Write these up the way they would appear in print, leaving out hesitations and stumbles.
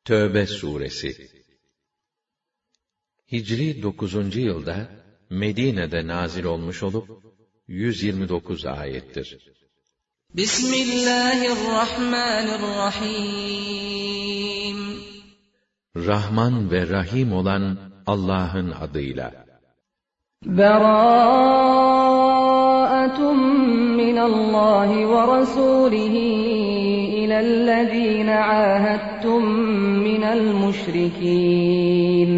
Tövbe suresi. Hicri 9. yılda Medine'de nazil olmuş olup 129 ayettir. Bismillahirrahmanirrahim. Rahman ve Rahim olan Allah'ın adıyla. Berâ'atun minallahi ve rasûlihi ilellezîne âhettum minel müşrikîn.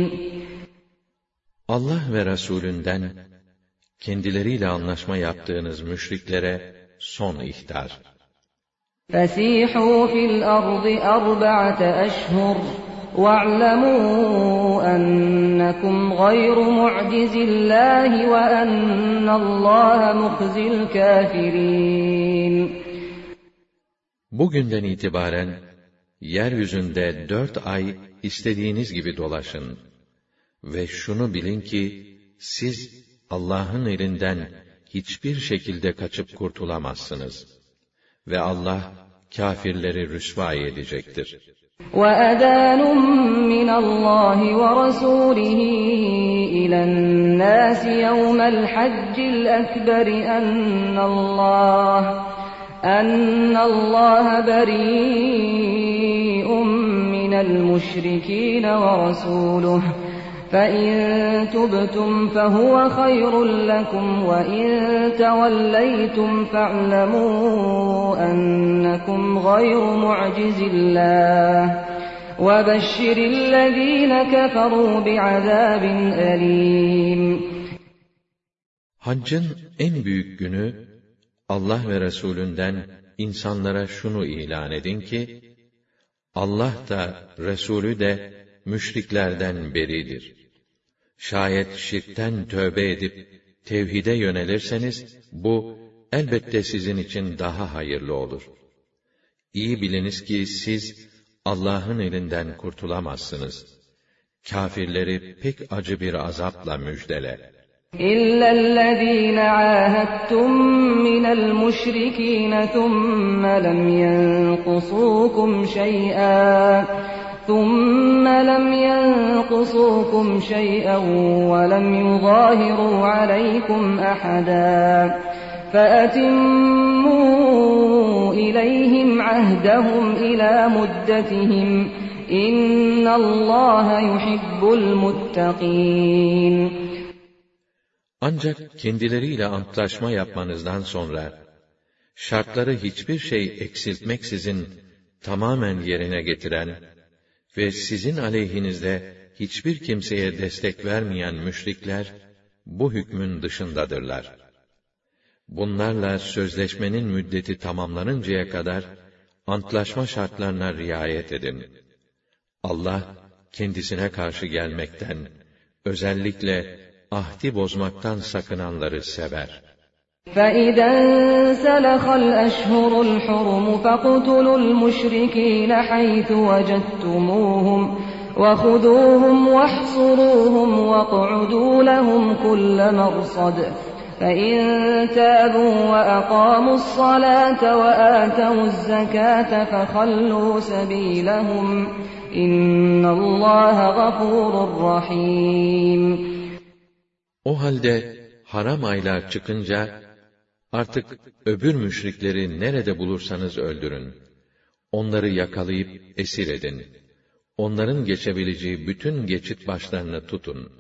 Allah ve Resulünden kendileriyle anlaşma yaptığınız müşriklere son ihtar. فَسِيحُوا فِي الْأَرْضِ أَرْبَعَةَ أَشْهُرٍ وَاعْلَمُوا أَنَّكُمْ غَيْرُ مُعْجِزِي اللّٰهِ وَأَنَّ اللّٰهَ مُخْزِي الْكَافِرِينَ. Bugünden itibaren yeryüzünde 4 ay istediğiniz gibi dolaşın. Ve şunu bilin ki, siz Allah'ın elinden hiçbir şekilde kaçıp kurtulamazsınız. Ve Allah, kâfirleri rüsvâ edecektir. وَأَذَانٌ مِّنَ اللّٰهِ وَرَسُولِهِ إِلَى النَّاسِ يَوْمَ الْحَجِّ الْأَكْبَرِ أَنَّ اللّٰهَ بَرِيءٌ مِّنَ الْمُشْرِكِينَ وَرَسُولُهُ فَإِن تُبْتُمْ فَهُوَ خَيْرٌ لَكُمْ وَإِن تَوَلَّيْتُمْ فَاعْلَمُوا أَنَّكُمْ غَيْرُ مُعْجِزِي اللّٰهِ وَبَشِّرِ الَّذ۪ينَ كَفَرُوا بِعَذَابٍ أَلِيمٍ. Haccın en büyük günü, Allah ve Resulünden insanlara şunu ilan edin ki, Allah da, Resulü de müşriklerden beridir. Şayet şirkten tövbe edip tevhide yönelirseniz, bu elbette sizin için daha hayırlı olur. İyi biliniz ki siz Allah'ın elinden kurtulamazsınız. Kâfirleri pek acı bir azapla müjdele. إِلَّا الَّذ۪ينَ عَاهَدتُّم مِّنَ الْمُشْرِك۪ينَ ثُمَّ لَمْ يَنْقُصُوكُمْ شَيْئًا وَلَمْ يُظَاهِرُوا عَلَيْكُمْ أَحَدًا فَأَتِمُّوا إِلَيْهِمْ عَهْدَهُمْ إِلَى مُدَّتِهِمْ إِنَّ اللّٰهَ يُحِبُّ الْمُتَّقِينَ. Ancak kendileriyle antlaşma yapmanızdan sonra, şartları hiçbir şey eksiltmeksizin tamamen yerine getiren ve sizin aleyhinizde hiçbir kimseye destek vermeyen müşrikler, bu hükmün dışındadırlar. Bunlarla sözleşmenin müddeti tamamlanıncaya kadar, antlaşma şartlarına riayet edin. Allah, kendisine karşı gelmekten, özellikle ahdi bozmaktan sakınanları sever. فَإِذَا انْسَلَخَ الْأَشْهُرُ الْحُرُمُ فَاقْتُلُوا الْمُشْرِكِينَ حَيْثُ وَجَدتُّمُوهُمْ وَخُذُوهُمْ وَاحْصُرُوهُمْ وَاقْعُدُوا لَهُمْ كُلَّ مَرْصَدٍ فَإِن تَابُوا وَأَقَامُوا الصَّلَاةَ وَآتَوُا الزَّكَاةَ فَخَلُّوا سَبِيلَهُمْ إِنَّ اللّٰهَ غَفُورٌ رَحِيمٌ. O halde haram aylar çıkınca, artık öbür müşrikleri nerede bulursanız öldürün. Onları yakalayıp esir edin. Onların geçebileceği bütün geçit başlarını tutun.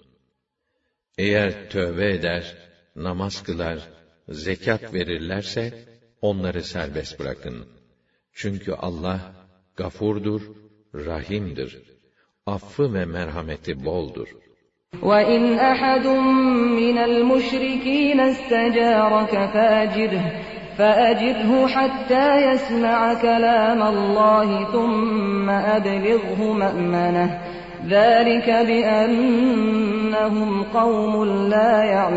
Eğer tövbe eder, namaz kılar, zekat verirlerse, onları serbest bırakın. Çünkü Allah, gafurdur, rahimdir. Affı ve merhameti boldur. وَإِنْ أَحَدٌ مِّنَ الْمُشْرِكِينَ اسْتَجَارَكَ فَأَجِرْهُ حَتَّى يَسْمَعَ كَلَامَ اللّٰهِ ثُمَّ أَبْلِغْهُ مَأْمَنَهُ ذَٰلِكَ بِأَنَّهُمْ قَوْمٌ لَا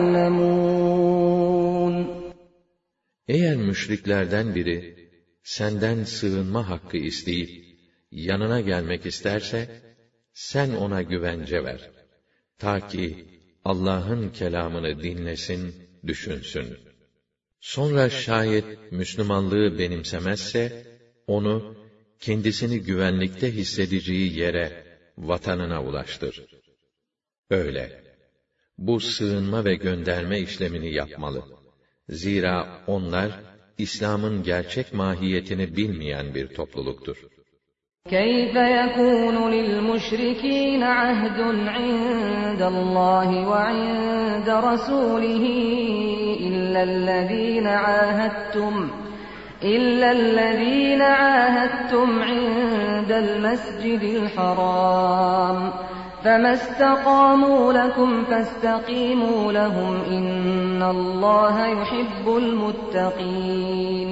يَعْلَمُونَ. Eğer müşriklerden biri, senden sığınma hakkı isteyip, yanına gelmek isterse, sen ona güvence ver. Ta ki Allah'ın kelamını dinlesin, düşünsün. Sonra şayet Müslümanlığı benimsemezse, onu kendisini güvenlikte hissedeceği yere, vatanına ulaştır. Öyle. Bu sığınma ve gönderme işlemini yapmalı. Zira onlar, İslam'ın gerçek mahiyetini bilmeyen bir topluluktur. كَيْفَ يَكُونُ لِلْمُشْرِكِينَ عَهْدٌ عِندَ اللّٰهِ وَعِندَ رَسُولِهِ إِلَّا الَّذ۪ينَ عَاهَدتُّمْ عِندَ الْمَسْجِدِ الْحَرَامِ فَمَا اسْتَقَامُوا لَكُمْ فَاسْتَقِيمُوا لَهُمْ إِنَّ اللّٰهَ يُحِبُّ الْمُتَّقِينَ.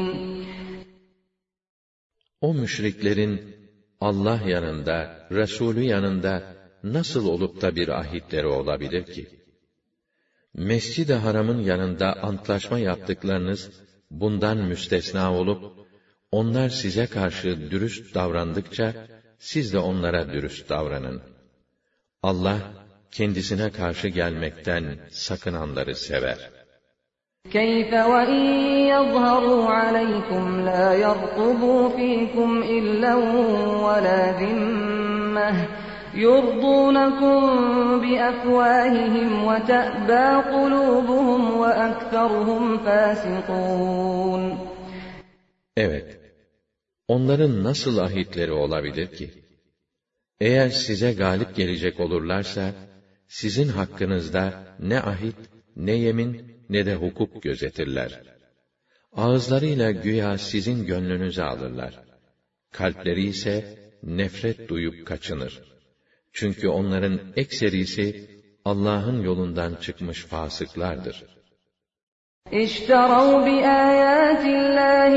O müşriklerin Allah yanında, Resulü yanında nasıl olup da bir ahitleri olabilir ki? Mescid-i Haram'ın yanında antlaşma yaptıklarınız bundan müstesna olup, onlar size karşı dürüst davrandıkça, siz de onlara dürüst davranın. Allah, kendisine karşı gelmekten sakınanları sever. كَيْفَ وَإِنْ يَظْهَرُوا عَلَيْكُمْ لَا يَرْقُبُوا فِيكُمْ إِلًّا وَلَا ذِمَّةً يُرْضُونَكُمْ بِأَفْوَاهِهِمْ وَتَأْبَى قُلُوبُهُمْ وَأَكْثَرُهُمْ فَاسِقُونَ. Evet, onların nasıl ahitleri olabilir ki? Eğer size galip gelecek olurlarsa, sizin hakkınızda ne ahit, ne yemin, ne de hukuk gözetirler. Ağızlarıyla güya sizin gönlünüzü alırlar. Kalpleri ise nefret duyup kaçınır. Çünkü onların ekserisi Allah'ın yolundan çıkmış fasıklardır. اِشْتَرَوْا بِآيَاتِ اللّٰهِ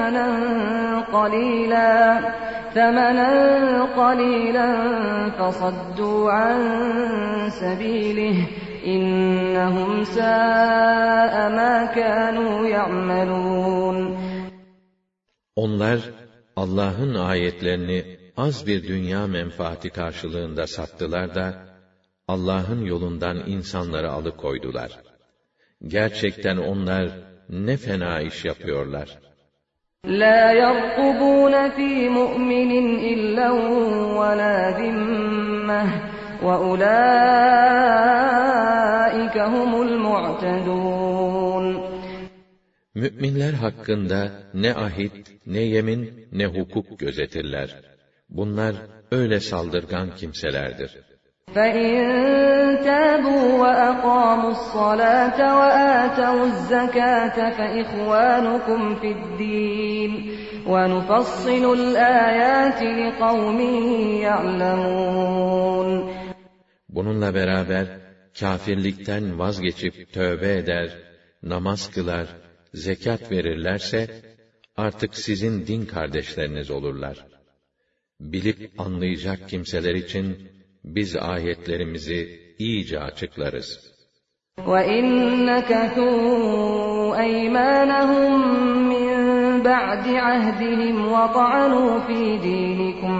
ثَمَنًا قَلِيلًا فَصَدُّوا عَنْ سَبِيلِهِ إِنَّهُمْ سَاءَ مَا كَانُوا يَعْمَلُونَ. Onlar Allah'ın ayetlerini az bir dünya menfaati karşılığında sattılar da Allah'ın yolundan insanları alıkoydular. Gerçekten onlar ne fena iş yapıyorlar. لَا يَرْقُبُونَ فِي مُؤْمِنٍ إِلًّا وَلَا ذِمَّةً وَأُولَٰئِكَ هُمُ الْمُعْتَدُونَ. Mü'minler hakkında ne ahit, ne yemin, ne hukuk gözetirler. Bunlar öyle saldırgan kimselerdir. فَاِنْ تَابُوا وَأَقَامُوا الصَّلَاةَ وَآتَوُا الزَّكَاةَ فَإِخْوَانُكُمْ فِي الدِّينِ وَنُفَصِّلُ الْآيَاتِ لِقَوْمٍ يَعْلَمُونَ. Bununla beraber kâfirlikten vazgeçip tövbe eder, namaz kılar, zekat verirlerse artık sizin din kardeşleriniz olurlar. Bilip anlayacak kimseler için biz ayetlerimizi iyice açıklarız. وَاِنْ نَكَثُوا أَيْمَانَهُمْ مِنْ بَعْدِ عَهْدِهِمْ وَطَعَنُوا فِي دِينِكُمْ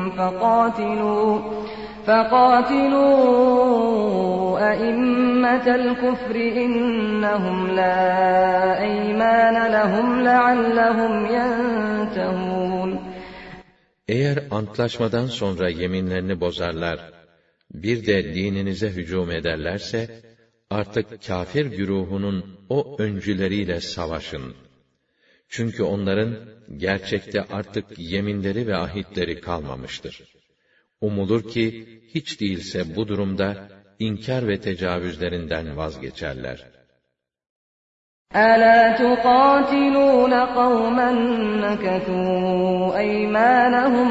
فَقَاتِلُوا أَئِمَّةَ الْكُفْرِ إِنَّهُمْ لَا أَيْمَانَ لَهُمْ لَعَلَّهُمْ يَنْتَهُونَ. Eğer antlaşmadan sonra yeminlerini bozarlar, bir de dininize hücum ederlerse, artık kâfir güruhunun o öncüleriyle savaşın. Çünkü onların gerçekte artık yeminleri ve ahitleri kalmamıştır. Umulur ki, hiç değilse bu durumda inkar ve tecavüzlerinden vazgeçerler. أَلَا تُقَاتِلُونَ قَوْمًا نَكَثُوا أَيْمَانَهُمْ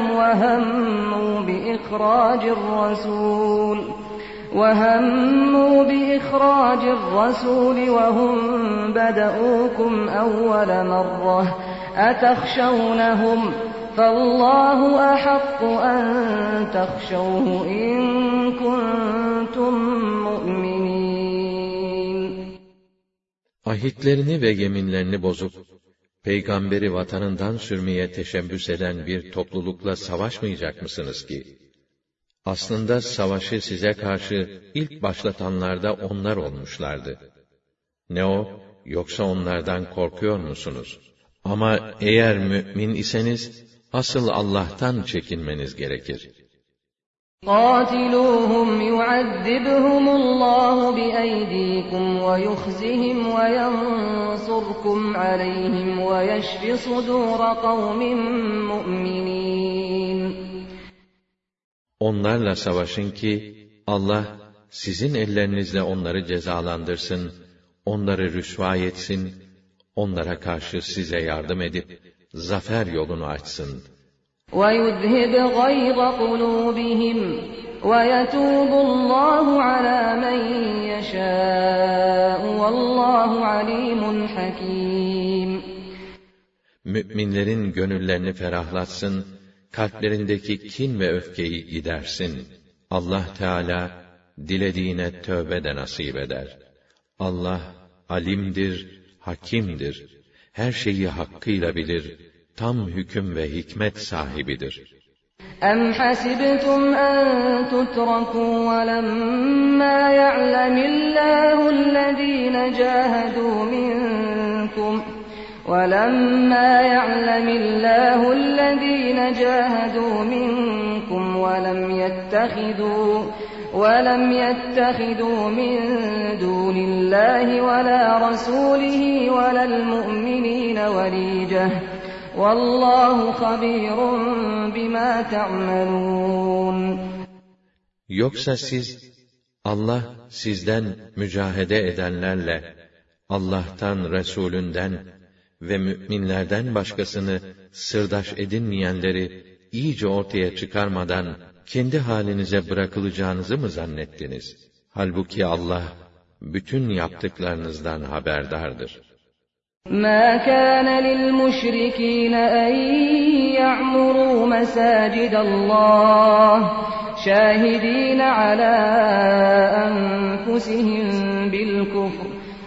وَهَمُّوا بِإِخْرَاجِ الرَّسُولِ وَهُمْ بَدَؤُوكُمْ أَوَّلَ مَرَّةٍ أَتَخْشَوْنَهُمْ فَاللَّهُ أَحَقُّ أَن تَخْشَوْهُ إِن كُنتُم مُّؤْمِنِينَ. Ahitlerini ve yeminlerini bozup, peygamberi vatanından sürmeye teşebbüs eden bir toplulukla savaşmayacak mısınız ki? Aslında savaşı size karşı ilk başlatanlar da onlar olmuşlardı. Ne o, yoksa onlardan korkuyor musunuz? Ama eğer mü'min iseniz, asıl Allah'tan çekinmeniz gerekir. قاتلوهم يعذبهم الله بأيديكم ويخزهم وينصركم عليهم ويشف صدور قوم مؤمنين. Onlarla savaşın ki Allah sizin ellerinizle onları cezalandırsın, onları rüsva etsin, onlara karşı size yardım edip zafer yolunu açsın. وَيُذْهِبْ غَيْظَ قُلُوبِهِمْ وَيَتُوبُ اللّٰهُ عَلَى مَنْ يَشَاءُ وَاللّٰهُ عَلِيمٌ حَكِيمٌ. Müminlerin gönüllerini ferahlatsın, kalplerindeki kin ve öfkeyi gidersin. Allah Teala dilediğine tövbe de nasip eder. Allah alimdir, hakimdir. Her şeyi hakkıyla bilir. Tam hüküm ve hikmet sahibidir. أَمْ حَسِبْتُمْ أَنْ تُتْرَكُوا وَلَمَّا يَعْلَمِ اللَّهُ الَّذِينَ جَاهَدُوا مِنْكُمْ وَلَمْ يَتَّخِذُوا مِنْ دُونِ اللَّهِ وَلَا رَسُولِهِ وَلَا الْمُؤْمِنِينَ وَلِيجَةً وَاللّٰهُ خَبِيرٌ بِمَا تَعْمَلُونَ. Yoksa siz, Allah sizden mücahede edenlerle, Allah'tan, Resulünden ve müminlerden başkasını sırdaş edinmeyenleri iyice ortaya çıkarmadan, kendi halinize bırakılacağınızı mı zannettiniz? Halbuki Allah, bütün yaptıklarınızdan haberdardır. مَا كَانَ لِلْمُشْرِكِينَ أَنْ يَعْمُرُوا مَسَاجِدَ اللّٰهِ شَاهِدِينَ عَلَى أَنفُسِهِمْ بِالْكُفْرِ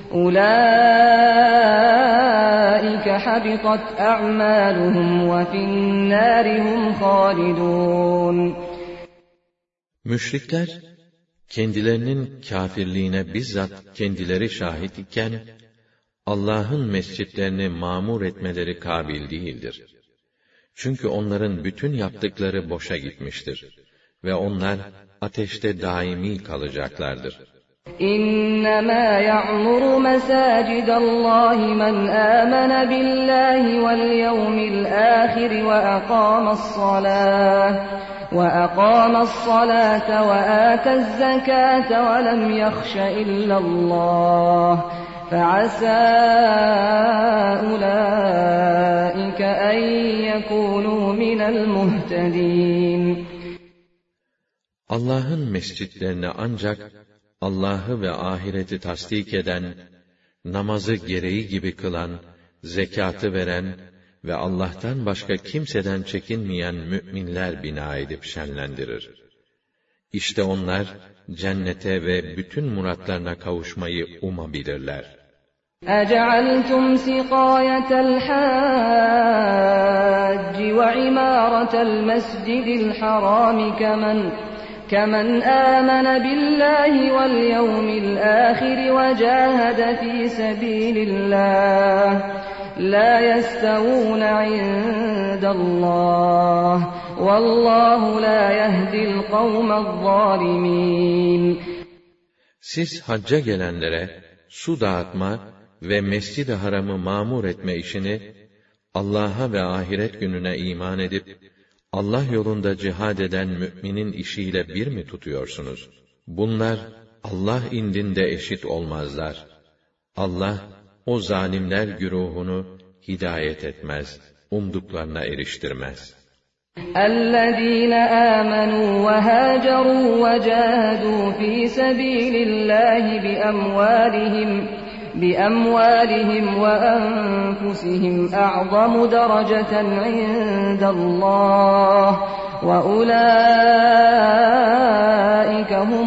أُولَٰئِكَ حَبِطَتْ أَعْمَالُهُمْ وَفِي النَّارِ هُمْ خَالِدُونَ. Müşrikler, kendilerinin kâfirliğine bizzat kendileri şahit iken, Allah'ın mescitlerini mamur etmeleri kabil değildir. Çünkü onların bütün yaptıkları boşa gitmiştir. Ve onlar ateşte daimi kalacaklardır. إِنَّمَا يَعْمُرُ مَسَاجِدَ اللّٰهِ مَنْ آمَنَ بِاللّٰهِ وَالْيَوْمِ الْآخِرِ وَأَقَامَ الصَّلَاةَ وَآتَى الزَّكَاةَ وَلَمْ يَخْشَ إِلَّا اللّٰهَ فَعَسَى أُولَٰئِكَ أَنْ يَكُونُوا مِنَ الْمُهْتَدِينَ. Allah'ın mescitlerini ancak Allah'ı ve ahireti tasdik eden, namazı gereği gibi kılan, zekatı veren ve Allah'tan başka kimseden çekinmeyen müminler bina edip şenlendirir. İşte onlar cennete ve bütün muratlarına kavuşmayı umabilirler. أَجَعَلْتُمْ سِقَايَةَ الْحَاجِّ وَعِمَارَةَ الْمَسْجِدِ الْحَرَامِ كَمَنْ آمَنَ بِاللَّهِ وَالْيَوْمِ الْآخِرِ وَجَاهَدَ فِي سَبِيلِ اللَّهِ لَا يَسْتَوُونَ عِندَ اللَّهِ وَاللّٰهُ لَا يَهْدِي الْقَوْمَ الظَّالِمِينَ. Siz hacca gelenlere su dağıtma ve Mescid-i Haram'ı mamur etme işini, Allah'a ve ahiret gününe iman edip, Allah yolunda cihad eden müminin işiyle bir mi tutuyorsunuz? Bunlar, Allah indinde eşit olmazlar. Allah, o zalimler güruhunu hidayet etmez, umduklarına eriştirmez. الَّذ۪ينَ آمَنُوا وَهَاجَرُوا وَجَاهَدُوا ف۪ي سَب۪يلِ اللّٰهِ بِأَمْوَالِهِمْ وَأَنْفُسِهِمْ أَعْظَمُ دَرَجَةً عِنْدَ اللّٰهِ وَأُولَٰئِكَ هُمُ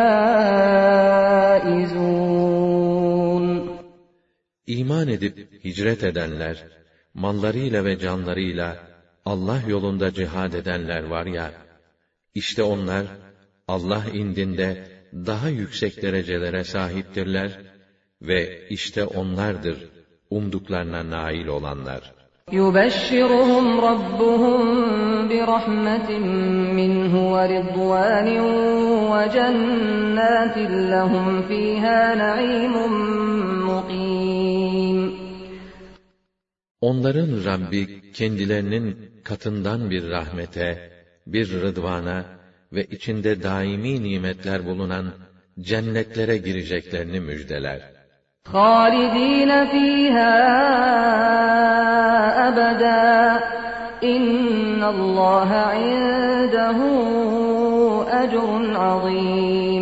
الْفَائِزُونَ. İman edip hicret edenler, mallarıyla ve canlarıyla Allah yolunda cihad edenler var ya, işte onlar, Allah indinde daha yüksek derecelere sahiptirler ve işte onlardır umduklarına nail olanlar. يُبَشِّرُهُمْ رَبُّهُم بِرَحْمَةٍ مِّنْهُ وَرِضْوَانٍ وَجَنَّاتٍ لَّهُمْ فِيهَا نَعِيمٌ مُّقِيمٌ. Onların Rabbi kendilerinin katından bir rahmete, bir rıdvana ve içinde daimi nimetler bulunan cennetlere gireceklerini müjdeler. خَالِدِينَ فِيهَا أَبَدًا إِنَّ اللّٰهَ عِندَهُ أَجْرٌ عَظِيمٌ.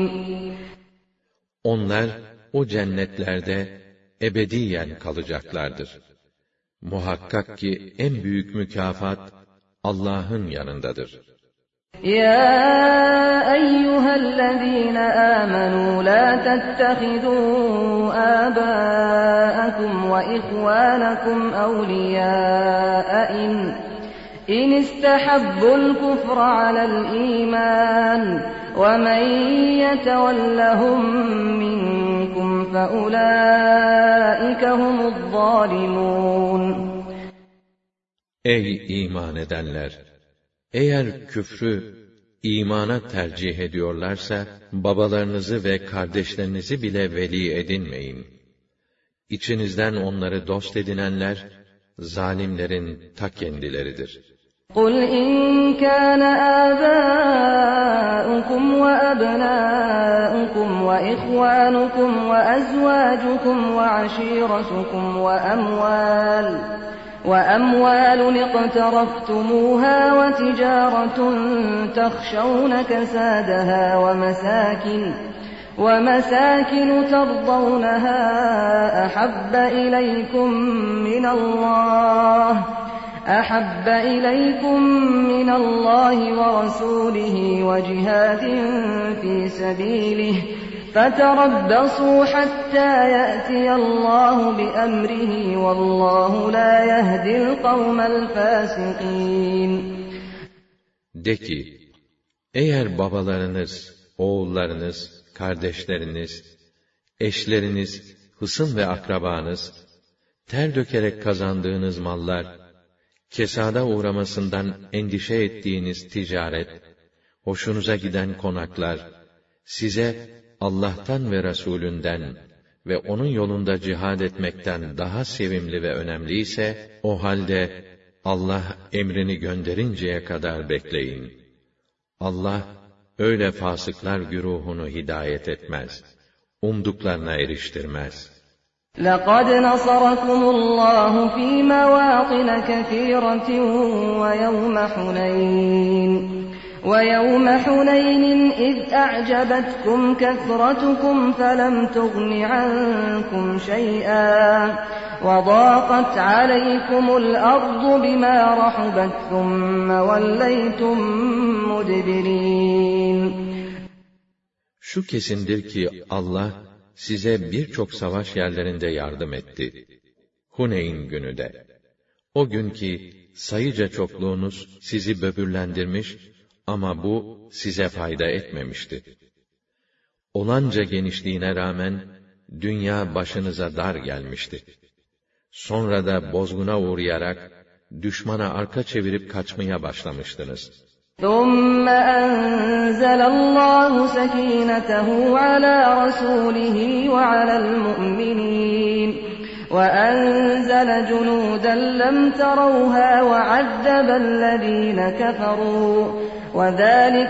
Onlar o cennetlerde ebediyen kalacaklardır. Muhakkak ki en büyük mükafat Allah'ın yanındadır. يَا أَيُّهَا الَّذِينَ آمَنُوا لَا تَتَّخِذُوا آبَاءَكُمْ وَإِخْوَانَكُمْ أَوْلِيَاءَ إِنِ اسْتَحَبُّوا الْكُفْرَ عَلَى الْإِيمَانِ وَمَن يَتَوَلَّهُم مِّنكُمْ فَأُولَٰئِكَ هُمُ الظَّالِمُونَ. Ey iman edenler! Eğer küfrü imana tercih ediyorlarsa, babalarınızı ve kardeşlerinizi bile veli edinmeyin. İçinizden onları dost edinenler, zalimlerin ta kendileridir. قُلْ إِنْ كَانَ آبَاؤُكُمْ وَأَبْنَاؤُكُمْ وَإِخْوَانُكُمْ وَأَزْوَاجُكُمْ وَعَشِيرَتُكُمْ وَأَمْوَالٌ اقْتَرَفْتُمُوهَا وَتِجَارَةٌ تَخْشَوْنَ كَسَادَهَا وَمَسَاكِنُ تَرْضَوْنَهَا أَحَبَّ إِلَيْكُم مِّنَ اللَّهِ وَرَسُولِهِ وَجِهَادٍ فِي سَبِيلِهِ فَتَرَبَّصُوا حَتَّى يَأْتِيَ اللَّهُ بِأَمْرِهِ وَاللَّهُ لَا يَهْدِي الْقَوْمَ الْفَاسِقِينَ. De ki, eğer babalarınız, oğullarınız, kardeşleriniz, eşleriniz, hısım ve akrabanız, ter dökerek kazandığınız mallar, kesada uğramasından endişe ettiğiniz ticaret, hoşunuza giden konaklar, size Allah'tan ve Resulünden ve onun yolunda cihad etmekten daha sevimli ve önemliyse, o halde Allah emrini gönderinceye kadar bekleyin. Allah öyle fasıklar güruhunu hidayet etmez, umduklarına eriştirmez. لَقَدْ نَصَرَكُمُ اللّٰهُ فِي مَوَاطِنَ كَثِيرَةٍ وَيَوْمَ حُنَيْنٍ إِذْ أَعْجَبَتْكُمْ كَثْرَتُكُمْ فَلَمْ تُغْنِ عَنكُمْ شَيْئًا وَضَاقَتْ عَلَيْكُمُ الْأَرْضُ بِمَا رَحُبَتْ ثُمَّ وَلَّيْتُمْ مُدْبِرِينَ. Şu kesindir ki Allah size birçok savaş yerlerinde yardım etti. Huneyn günü de. O gün ki sayıca çokluğunuz sizi böbürlendirmiş ama bu size fayda etmemişti. Olanca genişliğine rağmen dünya başınıza dar gelmişti. Sonra da bozguna uğrayarak düşmana arka çevirip kaçmaya başlamıştınız. ثُمَّ أَنزَلَ اللَّهُ سَكِينَتَهُ عَلَى رَسُولِهِ وَعَلَى الْمُؤْمِنِينَ وَأَنزَلَ جُنُودًا لَّمْ تَرَوْهَا وَعَذَّبَ الَّذِينَ كَفَرُوا وَذَٰلِكَ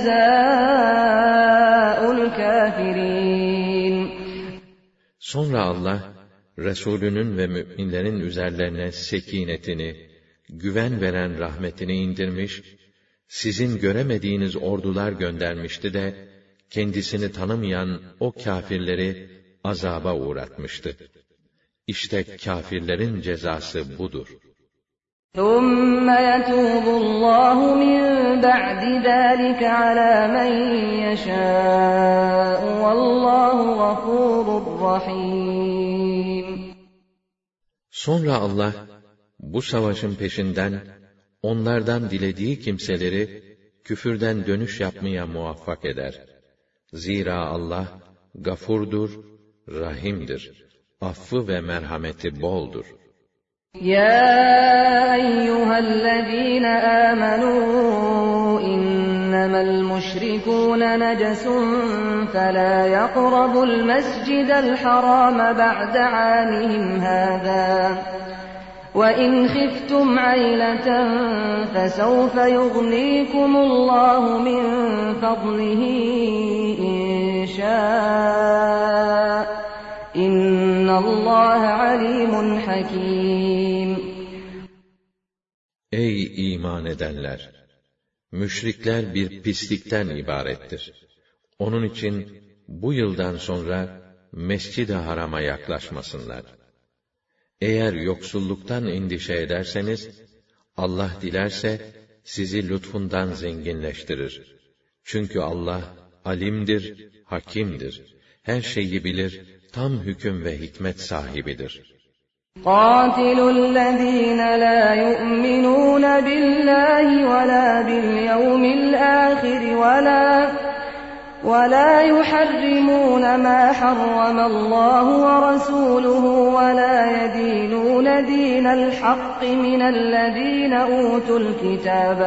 جَزَاءُ الْكَافِرِينَ. Sonra Allah, Resulünün ve mü'minlerin üzerlerine sekinetini, güven veren rahmetini indirmiş, sizin göremediğiniz ordular göndermişti de, kendisini tanımayan o kâfirleri azaba uğratmıştı. İşte kâfirlerin cezası budur. ثُمَّ يَتُوبُ اللّٰهُ مِنْ بَعْدِ ذَٰلِكَ عَلَى مَنْ يَشَاءُ وَاللّٰهُ غَفُورٌ رَحِيمٌ. Sonra Allah, bu savaşın peşinden, onlardan dilediği kimseleri, küfürden dönüş yapmaya muvaffak eder. Zira Allah, gafurdur, rahimdir, affı ve merhameti boldur. يا أيها الذين آمنوا إنما المشركون نجس فلا يقربوا المسجد الحرام بعد عامهم هذا وإن خفتم عيلة فسوف يغنيكم الله من فضله إن شاء إن الله عليم حكيم. Ey iman edenler! Müşrikler bir pislikten ibarettir. Onun için bu yıldan sonra Mescid-i Haram'a yaklaşmasınlar. Eğer yoksulluktan endişe ederseniz, Allah dilerse sizi lütfundan zenginleştirir. Çünkü Allah alimdir, hakimdir. Her şeyi bilir, tam hüküm ve hikmet sahibidir. قاتلوا الذين لا يؤمنون بالله ولا باليوم الآخر ولا يحرمون ما حرم الله ورسوله ولا يدينون دين الحق من الذين أوتوا الكتاب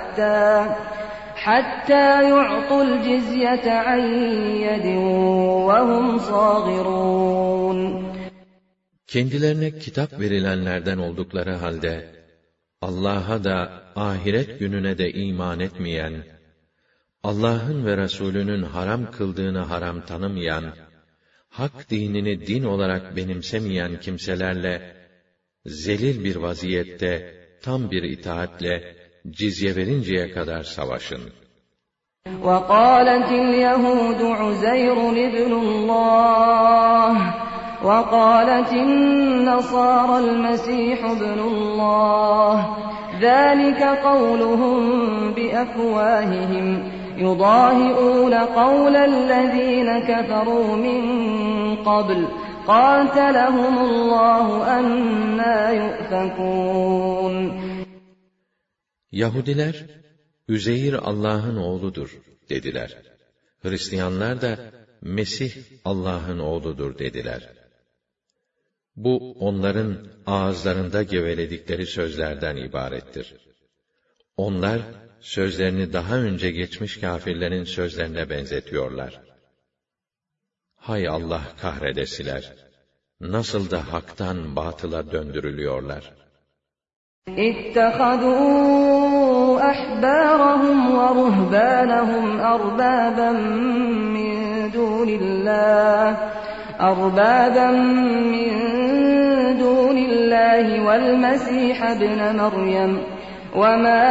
حتى يعطوا الجزية عن يد وهم صاغرون. Kendilerine kitap verilenlerden oldukları halde, Allah'a da ahiret gününe de iman etmeyen, Allah'ın ve Resulünün haram kıldığını haram tanımayan, hak dinini din olarak benimsemeyen kimselerle, zelil bir vaziyette, tam bir itaatle, cizye verinceye kadar savaşın. وَقَالَتِ الْيَهُودُ عُزَيْرٌ ابْنُ اللّٰهِ وَقَالَتِ النَّصَارَى الْمَسِيحُ ابْنُ اللّٰهِ ذَٰلِكَ قَوْلُهُمْ بِأَفْوَاهِهِمْ يُضَاهِئُونَ قَوْلَ الَّذ۪ينَ كَفَرُوا مِنْ قَبْلُ قَاتَلَهُمُ اللّٰهُ أَنَّا يُؤْفَكُونَ. Yahudiler, Üzeyr Allah'ın oğludur dediler. Hristiyanlar da Mesih Allah'ın oğludur dediler. Bu onların ağızlarında geveledikleri sözlerden ibarettir. Onlar sözlerini daha önce geçmiş kâfirlerin sözlerine benzetiyorlar. Hay Allah kahredesiler! Nasıl da haktan batıla döndürülüyorlar. اتخذوا أحبارهم ورهبانهم أربابا من دون الله والمسيح ابن مريم وما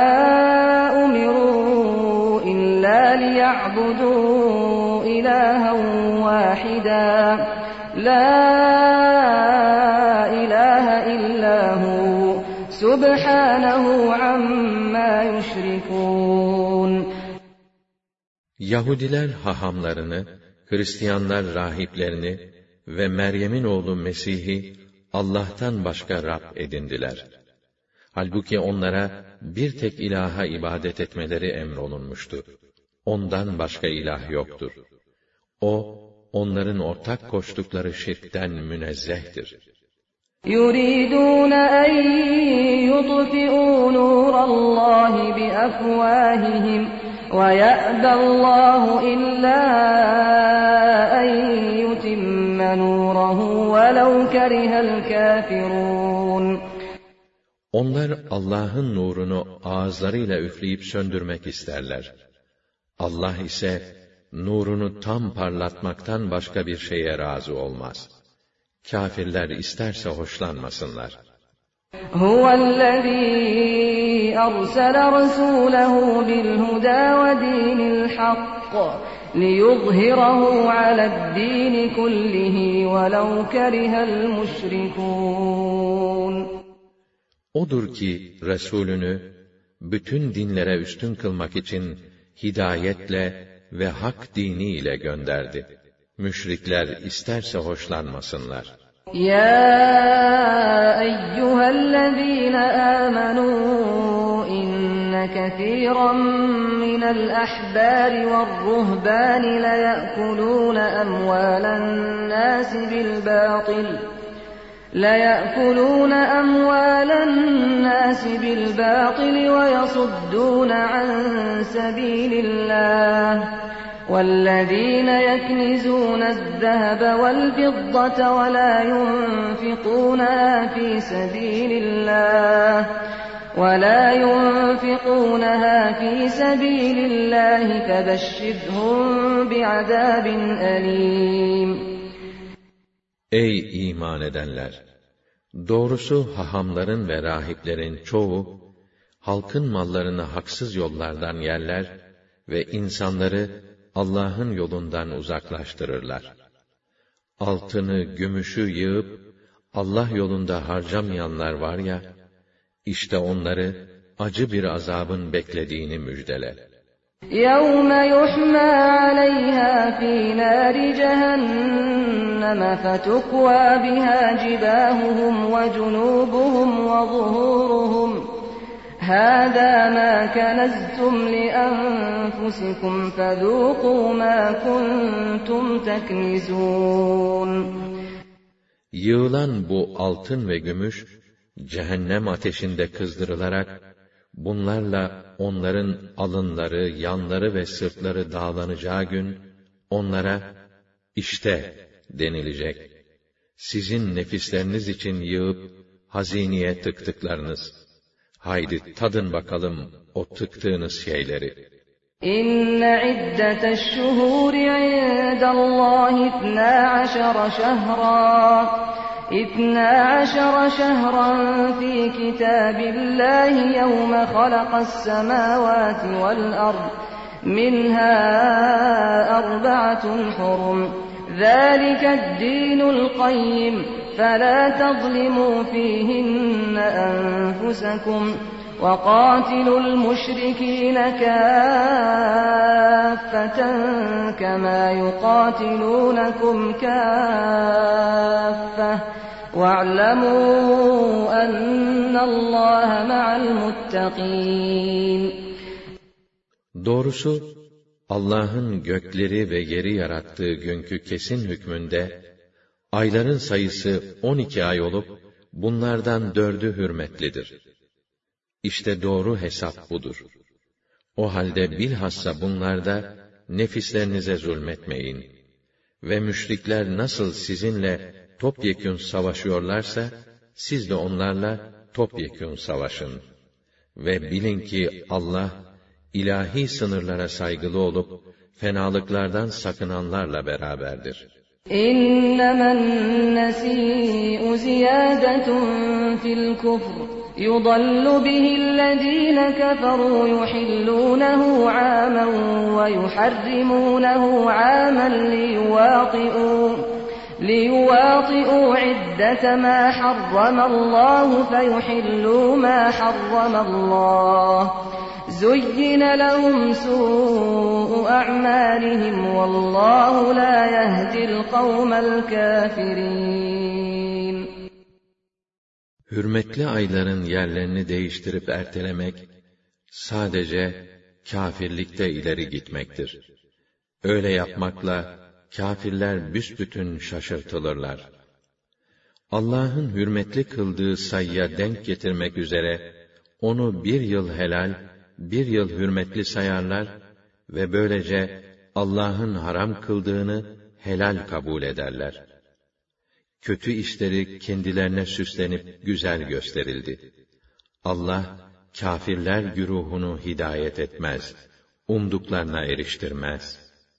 أمروا إلا ليعبدوا إلها واحدا لا إله إلا هو Subhanahu amma yüşrikûn. Yahudiler hahamlarını, Hristiyanlar rahiplerini ve Meryem'in oğlu Mesih'i Allah'tan başka Rab edindiler. Halbuki onlara bir tek ilaha ibadet etmeleri emrolunmuştu. Ondan başka ilah yoktur. O, onların ortak koştukları şirkten münezzehtir. يُرِيدُونَ أَنْ يُطْفِئُوا نُورَ اللّٰهِ بِأَفْوَاهِهِمْ وَيَأْبَى اللّٰهُ إِلَّا أَنْ يُتِمَّ نُورَهُ وَلَوْ كَرِهَ الْكَافِرُونَ. Onlar Allah'ın nurunu ağızlarıyla üfleyip söndürmek isterler. Allah ise nurunu tam parlatmaktan başka bir şeye razı olmaz. Kâfirler isterse hoşlanmasınlar. Huvellezî arsele rasûlehu bilhudâ ve dînil hakk liyuzhirahu ale'd-dîni kullihi velev kerihel müşrikûn. Odur ki Resulünü bütün dinlere üstün kılmak için hidayetle ve hak diniyle gönderdi. Müşrikler isterse hoşlanmasınlar. Ya eyyühellezîne âmenû inne kethîran minel ahbâri ve'r-ruhbâni leye'kulûne emvâlen nâsi لَيَأْكُلُونَ أَمْوَالَ النَّاسِ بِالْبَاطِلِ وَيَصُدُّونَ عَن سَبِيلِ اللَّهِ وَالَّذِينَ يَكْنِزُونَ الذَّهَبَ وَالْفِضَّةَ وَلَا يُنْفِقُونَهَا فِي سَبِيلِ اللَّهِ فَبَشِّرْهُم بِعَذَابٍ أَلِيمٍ. Ey iman edenler! Doğrusu hahamların ve rahiplerin çoğu, halkın mallarını haksız yollardan yerler ve insanları Allah'ın yolundan uzaklaştırırlar. Altını, gümüşü yığıp, Allah yolunda harcamayanlar var ya, işte onları acı bir azabın beklediğini müjdele. يَوْمَ يُحْمَى عَلَيْهَا فِي نَارِ جَهَنَّمَ فَتُكْوَى بِهَا جِبَاهُهُمْ وَجُنُوبُهُمْ وَظُهُورُهُمْ هَذَا مَا كَنَزْتُمْ لِأَنفُسِكُمْ فَذُوقُوا مَا كُنْتُمْ تَكْنِزُونَ. Yığılan bu altın ve gümüş, cehennem ateşinde kızdırılarak, bunlarla onların alınları, yanları ve sırtları dağlanacağı gün, onlara, işte denilecek, sizin nefisleriniz için yığıp, hazineye tıktıklarınız, haydi tadın bakalım o tıktığınız şeyleri. İnne iddete'ş-şuhûri indallâhi 12 şehran fî kitâbillâhi yevme halaqas-semâvâti vel-ard minhâ arba'atun hurum zâliked'dînul qayyim felâ tazlimû fîhinne enfusekum وَقَاتِلُوا الْمُشْرِكِينَ كَافَّةً كَمَا يُقَاتِلُونَكُمْ كَافَّةً وَاعْلَمُوا أَنَّ اللّٰهَ مَعَ الْمُتَّقِينَ. Doğrusu Allah'ın gökleri ve yeri yarattığı günkü kesin hükmünde ayların sayısı 12 ay olup bunlardan 4'ü hürmetlidir. İşte doğru hesap budur. O halde bilhassa bunlarda nefislerinize zulmetmeyin. Ve müşrikler nasıl sizinle topyekün savaşıyorlarsa, siz de onlarla topyekün savaşın. Ve bilin ki Allah, ilahi sınırlara saygılı olup, fenalıklardan sakınanlarla beraberdir. İnnemen nesî'u ziyâdetun fil kufr. يُضَلُّ بِهِ الَّذ۪ينَ كَفَرُوا يُحِلُّونَهُ عَامًا وَيُحَرِّمُونَهُ عَامًا لِيُوَاطِئُوا عِدَّةَ مَا حَرَّمَ اللّٰهُ فَيُحِلُّوا مَا حَرَّمَ اللّٰهُ زُيِّنَ لَهُمْ سُوءُ أَعْمَالِهِمْ وَاللّٰهُ لَا يَهْدِي الْقَوْمَ الْكَافِرِينَ. Hürmetli ayların yerlerini değiştirip ertelemek, sadece kâfirlikte ileri gitmektir. Öyle yapmakla, kâfirler büsbütün şaşırtılırlar. Allah'ın hürmetli kıldığı sayıya denk getirmek üzere, onu 1 yıl helal, 1 yıl hürmetli sayarlar ve böylece Allah'ın haram kıldığını helal kabul ederler. Kötü işleri kendilerine süslenip güzel gösterildi. Allah, kâfirler güruhunu hidayet etmez, umduklarına eriştirmez.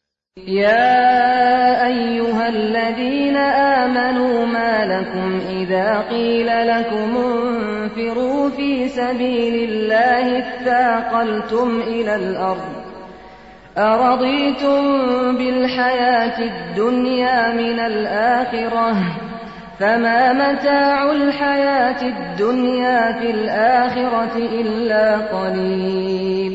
يَا أَيُّهَا الَّذ۪ينَ آمَنُوا مَا لَكُمْ إِذَا قِيلَ لَكُمُ انفِرُوا فِي سَب۪يلِ اللّٰهِ اثَّاقَلْتُمْ إِلَى الْأَرْضِ أَرَضِيتُمْ بِالْحَيَاةِ الدُّنْيَا مِنَ الْآخِرَةِ فَمَا مَتَاعُ الْحَيَاةِ الدُّنْيَا فِي الْآخِرَةِ إِلَّا قَلِيلٌ.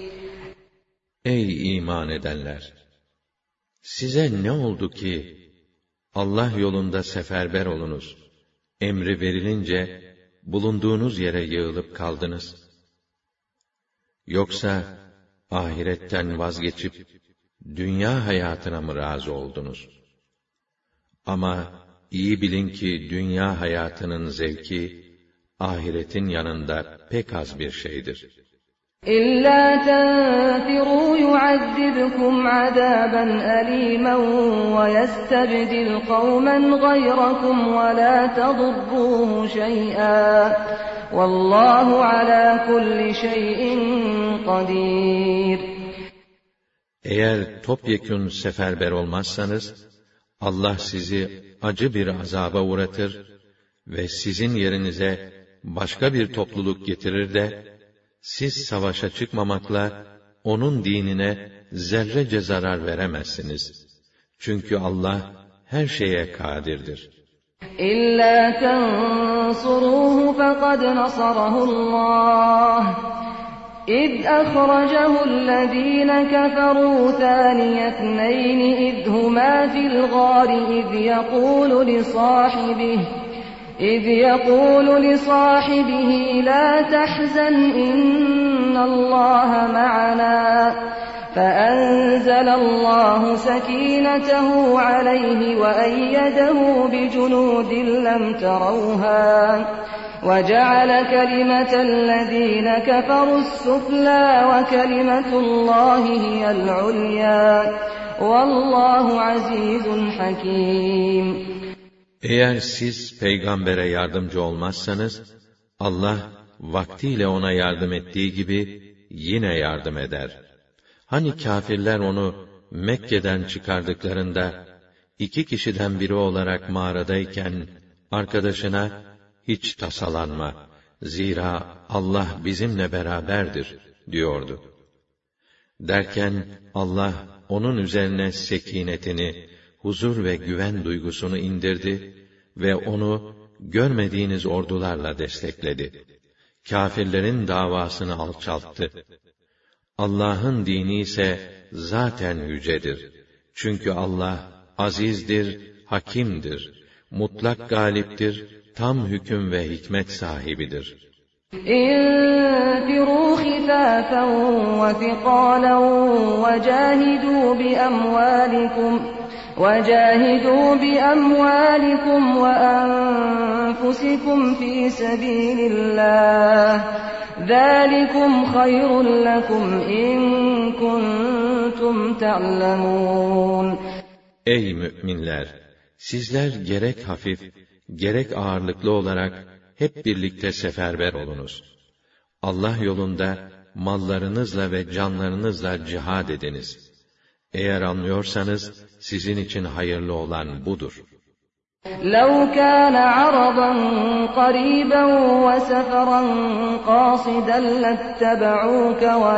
Ey iman edenler! Size ne oldu ki, Allah yolunda seferber olunuz, emri verilince, bulunduğunuz yere yığılıp kaldınız? Yoksa, ahiretten vazgeçip, dünya hayatına mı razı oldunuz? Ama, iyi bilin ki dünya hayatının zevki, ahiretin yanında pek az bir şeydir. إِلَّا تَنْفِرُوا يُعَذِّبْكُمْ عَذَابًا أَلِيمًا وَيَسْتَبْدِلْ قَوْمًا غَيْرَكُمْ وَلَا تَضُرُّوهُ شَيْئًا وَاللّٰهُ عَلَى كُلِّ شَيْءٍ قَدِيرٌ. Eğer topyekün seferber olmazsanız, Allah sizi acı bir azaba uğratır ve sizin yerinize başka bir topluluk getirir de, siz savaşa çıkmamakla, onun dinine zerrece zarar veremezsiniz. Çünkü Allah her şeye kadirdir. إِلَّا تَنْصُرُوهُ فَقَدْ نَصَرَهُ اللّٰهُ إِذْ أَخْرَجَهُ الَّذِينَ كَفَرُوا ثَانِيَ اثْنَيْنِ إِذْ هُمَا فِي الْغَارِ إِذْ يَقُولُ لِصَاحِبِهِ لَا تَحْزَنْ إِنَّ اللَّهَ مَعَنَا فَأَنزَلَ اللَّهُ سَكِينَتَهُ عَلَيْهِ وَأَيَّدَهُ بِجُنُودٍ لَّمْ تَرَوْهَا وَجَعَلَ كَلِمَةَ الَّذِينَ كَفَرُوا السُّفْلَىٰ وَكَلِمَةُ اللَّهِ هِيَ الْعُلْيَا وَاللّٰهُ عَزِيزٌ حَكِيمٌ. Eğer siz peygambere yardımcı olmazsanız, Allah vaktiyle ona yardım ettiği gibi yine yardım eder. Hani kâfirler onu Mekke'den çıkardıklarında, 2 kişiden biri olarak mağaradayken, arkadaşına, hiç tasalanma, zira Allah bizimle beraberdir, diyordu. Derken, Allah onun üzerine sekinetini, huzur ve güven duygusunu indirdi ve onu görmediğiniz ordularla destekledi. Kâfirlerin davasını alçalttı. Allah'ın dini ise zaten yücedir. Çünkü Allah azizdir, hakimdir, mutlak galiptir, tam hüküm ve hikmet sahibidir. انفروا خفافا وثقالا وجاهدوا بأموالكم وأنفسكم في سبيل الله ذلكم خير لكم إن كنتم تعلمون. Ey müminler! Sizler gerek hafif, gerek ağırlıklı olarak hep birlikte seferber olunuz. Allah yolunda mallarınızla ve canlarınızla cihad ediniz. Eğer anlıyorsanız, sizin için hayırlı olan budur. لَوْ كَانَ عَرَضًا قَرِيبًا وَسَفَرًا قَاصِدًا لَاتَّبَعُوكَ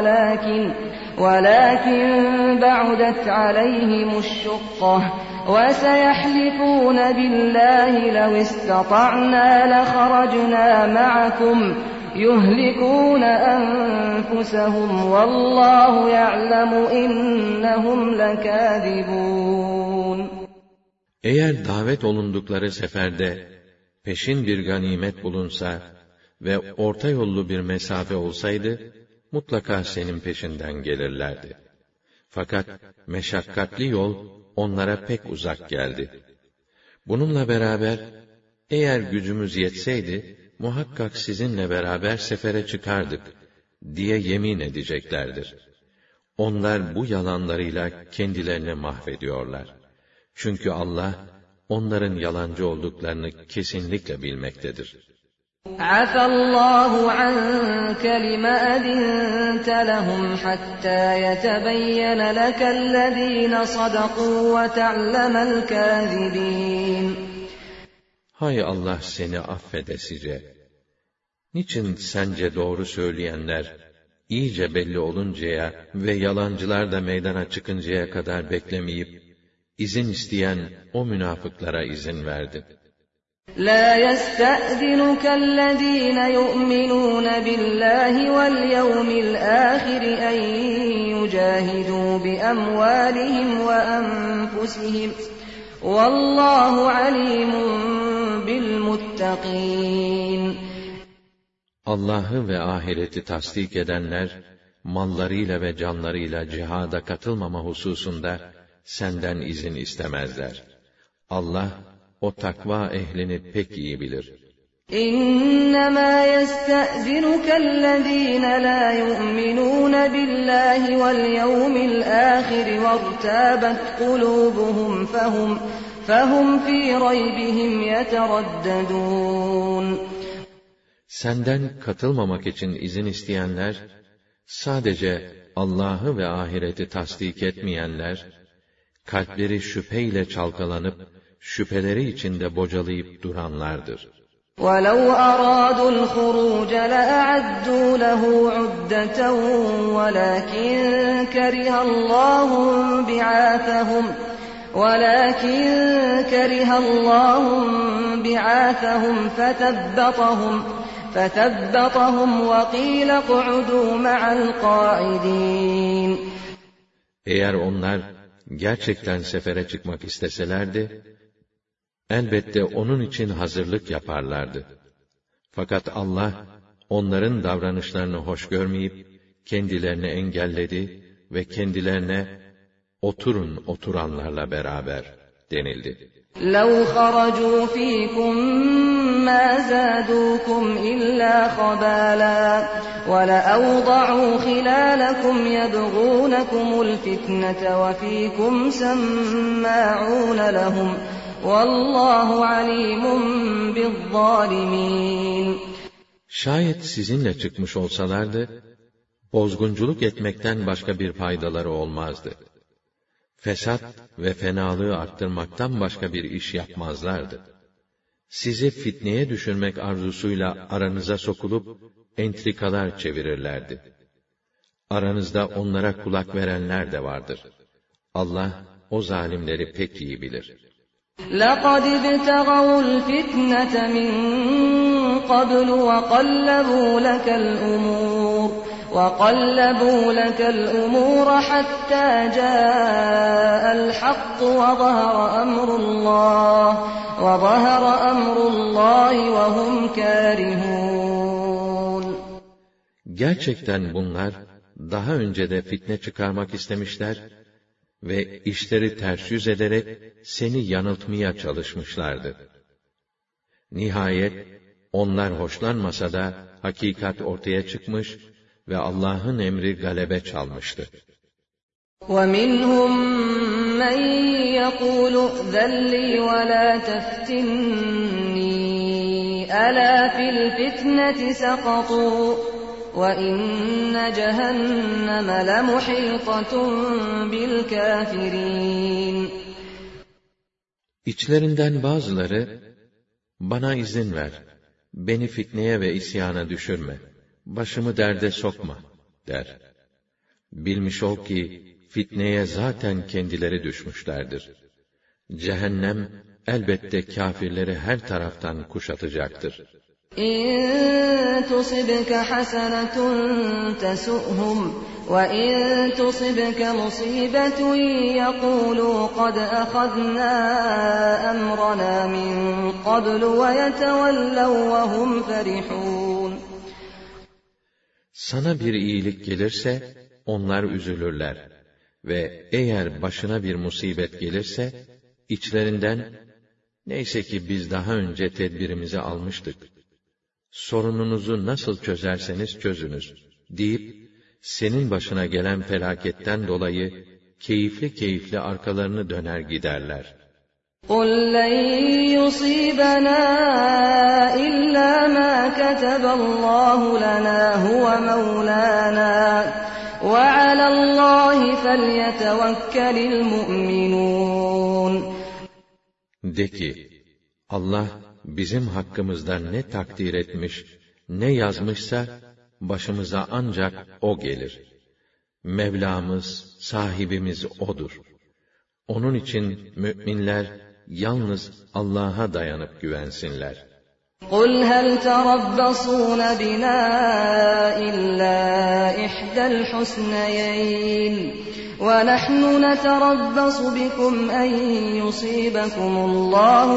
وَلَكِنْ بَعُدَتْ عَلَيْهِمُ الشُّقَّةُ وَسَيَحْلِفُونَ بِاللَّهِ لَوِ اسْتَطَعْنَا لَخَرَجْنَا مَعَكُمْ يُهْلِكُونَ أَنفُسَهُمْ وَاللّٰهُ يَعْلَمُ إِنَّهُمْ لَكَاذِبُونَ. Eğer davet olundukları seferde peşin bir ganimet bulunsa ve orta yollu bir mesafe olsaydı, mutlaka senin peşinden gelirlerdi. Fakat meşakkatli yol onlara pek uzak geldi. Bununla beraber, eğer gücümüz yetseydi, muhakkak sizinle beraber sefere çıkardık, diye yemin edeceklerdir. Onlar bu yalanlarıyla kendilerini mahvediyorlar. Çünkü Allah, onların yalancı olduklarını kesinlikle bilmektedir. عَفَى اللّٰهُ عَنْكَ لِمَ أَذِنْتَ لَهُمْ حَتَّى يَتَبَيَّنَ لَكَ الَّذ۪ينَ صَدَقُوا وَتَعْلَمَ الْكَاذِب۪ينَ. Hay Allah seni affedesice! Niçin sence doğru söyleyenler, iyice belli oluncaya ve yalancılar da meydana çıkıncaya kadar beklemeyip, izin isteyen o münafıklara izin verdin? لَا يَسْتَأْذِنُكَ الَّذ۪ينَ يُؤْمِنُونَ بِاللّٰهِ وَالْيَوْمِ الْآخِرِ أَنْ يُجَاهِدُوا بِأَمْوَالِهِمْ وَأَنْفُسِهِمْ وَاللّٰهُ عَلِيمٌ بِالْمُتَّقِينَ. Allah'ı ve ahireti tasdik edenler, mallarıyla ve canlarıyla cihada katılmama hususunda senden izin istemezler. Allah, o takva ehlini pek iyi bilir. İnnemâ yesta'zinukellezîne lâ yu'minûne billâhi vel yevmil âhir ve'rtâbet kulûbuhum fehum fî raybihim yeteraddedûn. Senden katılmamak için izin isteyenler, sadece Allah'ı ve ahireti tasdik etmeyenler, kalpleri şüpheyle çalkalanıp, şüpheleri içinde bocalayıp duranlardır. وَلَوْ أَرَادُوا الْخُرُوجَ لَأَعَدُّوا لَهُ عُدَّةً وَلَكِنْ كَرِهَ اللّٰهُ بِعَاثَهُمْ فَثَبَّطَهُمْ وَقِيلَ اقْعُدُوا مَعَ الْقَاعِدِينَ. Eğer onlar gerçekten sefere çıkmak isteselerdi, elbette onun için hazırlık yaparlardı. Fakat Allah, onların davranışlarını hoş görmeyip, kendilerini engelledi ve kendilerine, oturun oturanlarla beraber denildi. لَوْ خَرَجُوا فِيكُمْ مَا زَادُوكُمْ إِلَّا خَبَالًا وَلَأَوْضَعُوا خِلَالَكُمْ يَبْغُونَكُمُ الْفِتْنَةَ وَفِيكُمْ سَمَّاعُونَ لَهُمْ وَاللّٰهُ عَلِيمٌ بِالظَّالِمِينَ. Şayet sizinle çıkmış olsalardı, bozgunculuk etmekten başka bir faydaları olmazdı. Fesat ve fenalığı arttırmaktan başka bir iş yapmazlardı. Sizi fitneye düşürmek arzusuyla aranıza sokulup, entrikalar çevirirlerdi. Aranızda onlara kulak verenler de vardır. Allah, o zalimleri pek iyi bilir. لَقَدِ ابْتَغَوُا الْفِتْنَةَ مِنْ قَبْلُ وَقَلَّبُوا لَكَ الْأُمُورَ حَتَّى جَاءَ الْحَقُّ وَظَهَرَ أَمْرُ اللّٰهِ وَهُمْ كَارِهُونَ. Gerçekten bunlar, daha önce de fitne çıkarmak istemişler ve işleri ters yüz ederek seni yanıltmaya çalışmışlardı. Nihayet, onlar hoşlanmasa da hakikat ortaya çıkmış ve Allah'ın emri galebe çalmıştı. وَمِنْهُمْ مَنْ يَقُولُ ائْذَنْ لِي وَلَا تَفْتِنِّي أَلَا فِي الْفِتْنَةِ سَقَطُوا وَإِنَّ جَهَنَّمَ لَمُحِيطَةٌ بِالْكَافِرِينَ. İçlerinden bazıları, bana izin ver, beni fitneye ve isyana düşürme, başımı derde sokma, der. Bilmiş ol ki, fitneye zaten kendileri düşmüşlerdir. Cehennem, elbette kâfirleri her taraftan kuşatacaktır. İn tusibke hasenetun tesu'hum ve in tusibke musibetun yekulu kad ahadna emrana min qablu ve yetevellev ve hum ferihun. Sana bir iyilik gelirse, onlar üzülürler ve eğer başına bir musibet gelirse, içlerinden, neyse ki biz daha önce tedbirimizi almıştık, sorununuzu nasıl çözerseniz çözünüz, deyip, senin başına gelen felaketten dolayı, keyifli keyifli arkalarını döner giderler. قُلْ لَنْ يُصِيبَنَا إِلَّا مَا كَتَبَ اللّٰهُ لَنَا هُوَ مَوْلَانَا وَعَلَى اللّٰهِ فَلْيَتَوَكَّلِ الْمُؤْمِنُونَ. De ki, Allah bizim hakkımızda ne takdir etmiş, ne yazmışsa, başımıza ancak O gelir. Mevlamız, sahibimiz O'dur. Onun için müminler, yalnız Allah'a dayanıp güvensinler. قُلْ هَلْ تَرَبَّصُونَ بِنَا إِلَّا إِحْدَى الْحُسْنَيَيْنِ وَنَحْنُ نَتَرَبَّصُ بِكُمْ أَنْ يُصِيبَكُمُ اللّٰهُ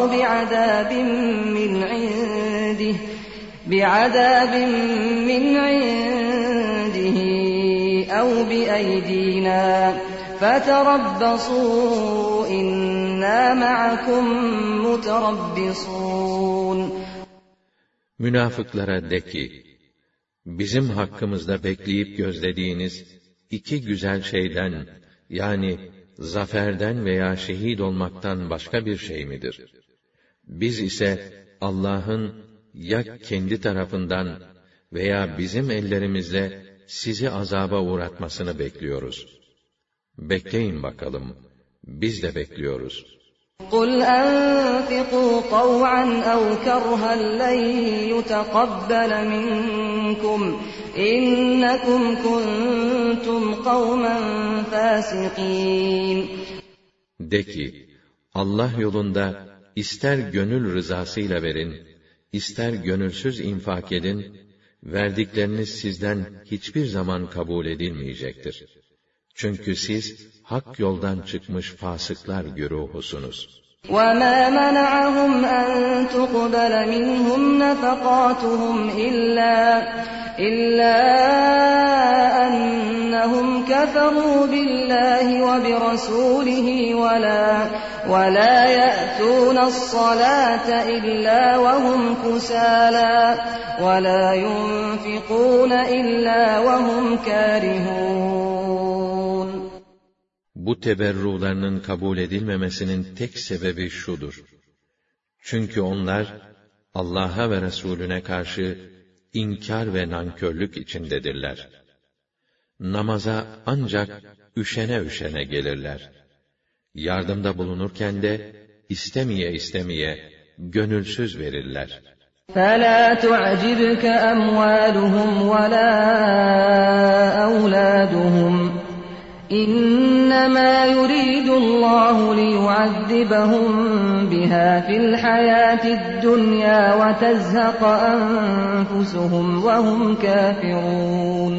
بِعَذَابٍ مِّنْ عِنْدِهِ أَوْ بِأَيْدِينَا فَتَرَبَّصُوا إِنَّا مَعَكُمْ مُتَرَبِّصُونَ. Münafıklara de ki, bizim hakkımızda bekleyip gözlediğiniz iki güzel şeyden, yani zaferden veya şehit olmaktan başka bir şey midir? Biz ise Allah'ın ya kendi tarafından veya bizim ellerimizle sizi azaba uğratmasını bekliyoruz. Bekleyin bakalım, biz de bekliyoruz. قُلْ أَنْفِقُوا طَوْعًا أَوْ كَرْهًا لَنْ يُتَقَبَّلَ مِنْكُمْ إِنَّكُمْ كُنْتُمْ قَوْمًا فَاسِقِينَ. De ki, Allah yolunda ister gönül rızasıyla verin, ister gönülsüz infak edin, verdikleriniz sizden hiçbir zaman kabul edilmeyecektir. Çünkü siz hak yoldan çıkmış fasıklar güruhusunuz. وَمَا مَنَعَهُمْ أَن تُقْبَلَ مِنْهُمْ نَفَقَاتُهُمْ إِلَّا أَنَّهُمْ كَفَرُوا بِاللَّهِ وَبِرَسُولِهِ وَلَا يَأْتُونَ الصَّلَاةَ إِلَّا وَهُمْ كُسَالَى وَلَا يُنْفِقُونَ إِلَّا وَهُمْ كَارِهُونَ. Bu teberrularının kabul edilmemesinin tek sebebi şudur. Çünkü onlar Allah'a ve Resulüne karşı inkar ve nankörlük içindedirler. Namaza ancak üşene gelirler. Yardımda bulunurken de istemeye gönülsüz verirler. فَلَا تُعْجِبْكَ أَمْوَالُهُمْ وَلَا أَوْلَادُهُمْ إِنَّمَا يُرِيدُ اللَّهُ لِيُعَذِّبَهُم بِهَا فِي الْحَيَاةِ الدُّنْيَا وَتَزْهَقَ أَنفُسُهُمْ وَهُمْ كَافِرُونَ.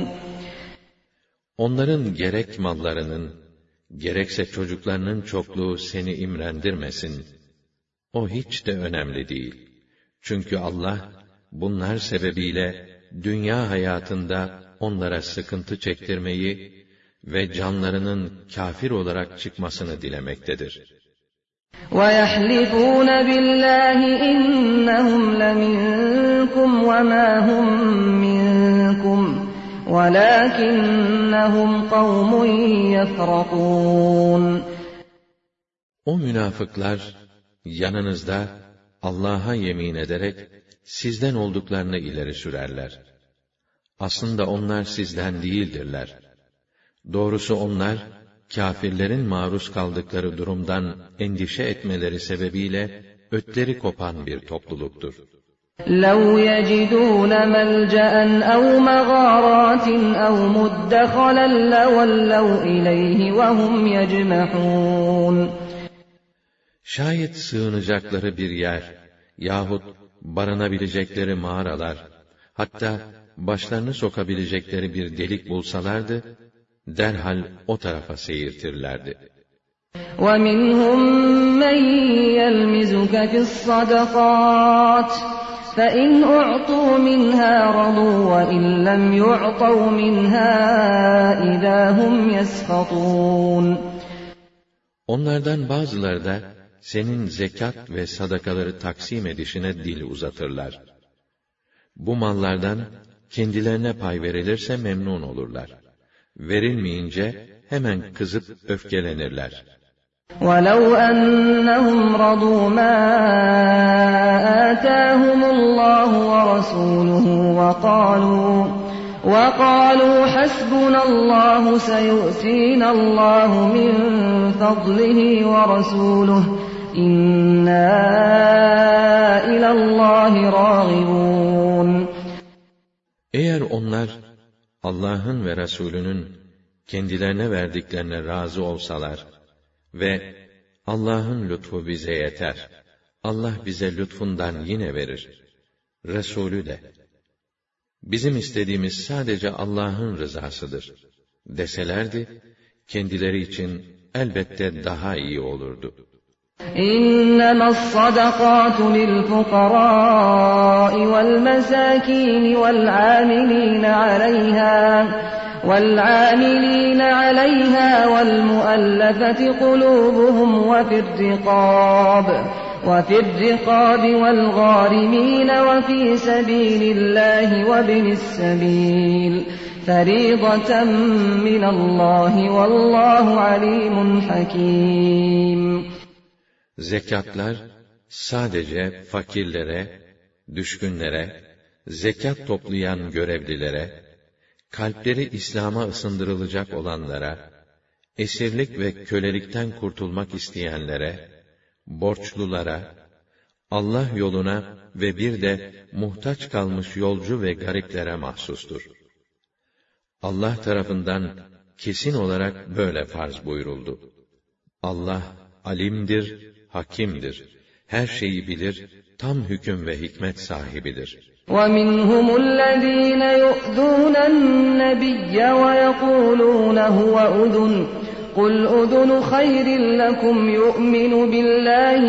Onların gerek mallarının, gerekse çocuklarının çokluğu seni imrendirmesin. O hiç de önemli değil. Çünkü Allah, bunlar sebebiyle dünya hayatında onlara sıkıntı çektirmeyi ve canlarının kâfir olarak çıkmasını dilemektedir. وَيَحْلِفُونَ بِاللَّهِ إِنَّهُمْ لَمِنكُمْ وَمَا هُمْ مِنكُمْ وَلَكِنَّهُمْ قَوْمٌ يَفْرَقُونَ. O münafıklar yanınızda Allah'a yemin ederek sizden olduklarını ileri sürerler. Aslında onlar sizden değildirler. Doğrusu onlar, kâfirlerin maruz kaldıkları durumdan endişe etmeleri sebebiyle ötleri kopan bir topluluktur. لَوْ يَجِدُونَ مَلْجَأً أَوْ مَغَارَاتٍ أَوْ مُدَّخَلًا لَوَلَّوْا إِلَيْهِ وَهُمْ يَجْمَحُونَ. Şayet sığınacakları bir yer yahut barınabilecekleri mağaralar, hatta başlarını sokabilecekleri bir delik bulsalardı, derhal o tarafa seyirtirlerdi. وَمِنْهُمْ مَنْ يَلْمِزُكَ فِي الصَّدَقَاتِ فَإِنْ أُعْطُوا مِنْهَا رَضُوا وَإِنْ لَمْ يُعْطَوْا مِنْهَا إِذَا هُمْ يَسْخَطُونَ. Onlardan bazıları da senin zekat ve sadakaları taksim edişine dil uzatırlar. Bu mallardan kendilerine pay verilirse memnun olurlar. Verilmeyince hemen kızıp öfkelenirler. وَلَوْ أَنَّهُمْ رَضُوا مَا آتَاهُمُ اللَّهُ وَرَسُولُهُ وَقَالُوا حَسْبُنَا اللَّهُ سَيُؤْتِينَا اللَّهُ مِنْ فَضْلِهِ وَرَسُولُهُ إِنَّا إِلَى اللَّهِ رَاغِبُونَ. Eğer onlar Allah'ın ve Resulünün kendilerine verdiklerine razı olsalar ve Allah'ın lütfu bize yeter, Allah bize lütfundan yine verir, Resulü de, bizim istediğimiz sadece Allah'ın rızasıdır deselerdi, kendileri için elbette daha iyi olurdu. إنما الصدقات للفقراء والمساكين والعاملين عليها وَالْعَامِلِينَ عَلَيْهَا وَالْمُؤَلَّفَةِ قُلُوبُهُمْ وَفِي الرِّقَابِ وَالْغَارِمِينَ وَفِي سَبِيلِ اللَّهِ وَابْنِ السَّبِيلِ فَرِيضَةً مِّنَ اللّٰهِ وَاللّٰهُ عَلِيمٌ حَكِيمٌ. Zekatlar sadece fakirlere, düşkünlere, zekat toplayan görevlilere, kalpleri İslam'a ısındırılacak olanlara, esirlik ve kölelikten kurtulmak isteyenlere, borçlulara, Allah yoluna ve bir de muhtaç kalmış yolcu ve gariplere mahsustur. Allah tarafından kesin olarak böyle farz buyuruldu. Allah alimdir, hakimdir. Her şeyi bilir, tam hüküm ve hikmet sahibidir. وَمِنْهُمُ الَّذ۪ينَ يُؤْذُونَ النَّبِيَّ وَيَقُولُونَ هُوَ أُذُنٌ قُلْ أُذُنُ خَيْرٍ لَكُمْ يُؤْمِنُ بِاللَّهِ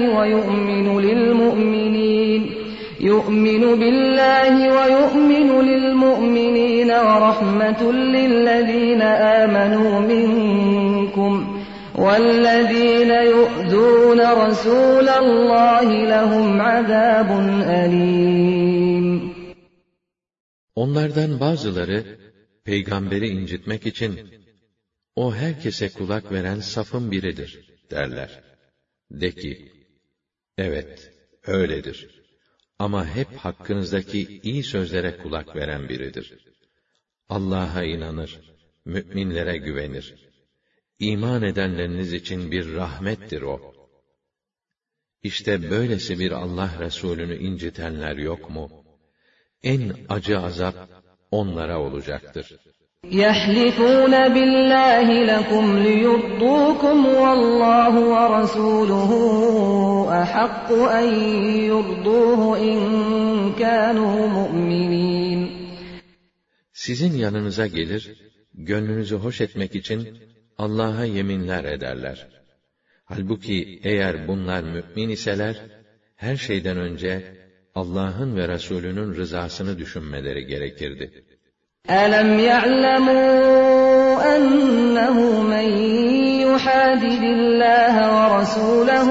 وَيُؤْمِنُ لِلْمُؤْمِنِينَ وَرَحْمَةٌ لِلَّذ۪ينَ آمَنُوا مِنْكُمْ وَالَّذ۪ينَ يُؤْذُونَ رَسُولَ اللّٰهِ لَهُمْ عَذَابٌ أَلِيمٌ. Onlardan bazıları, peygamberi incitmek için, o herkese kulak veren safın biridir, derler. De ki, evet, öyledir. Ama hep hakkınızdaki iyi sözlere kulak veren biridir. Allah'a inanır, müminlere güvenir. İman edenleriniz için bir rahmettir o. İşte böylesi bir Allah Resulü'nü incitenler yok mu? En acı azap onlara olacaktır. يَحْلِفُونَ بِاللّٰهِ لَكُمْ لِيُرْضُوكُمْ وَاللّٰهُ وَرَسُولُهُ أَحَقُّ أَنْ يُرْضُوهُ إِنْ كَانُوا مُؤْمِنِينَ. Sizin yanınıza gelir, gönlünüzü hoş etmek için Allah'a yeminler ederler. Halbuki eğer bunlar mümin iseler, her şeyden önce Allah'ın ve Resulünün rızasını düşünmeleri gerekirdi. أَلَمْ يَعْلَمُوا أَنَّهُ مَنْ يُحَادِدِ اللّٰهَ وَرَسُولَهُ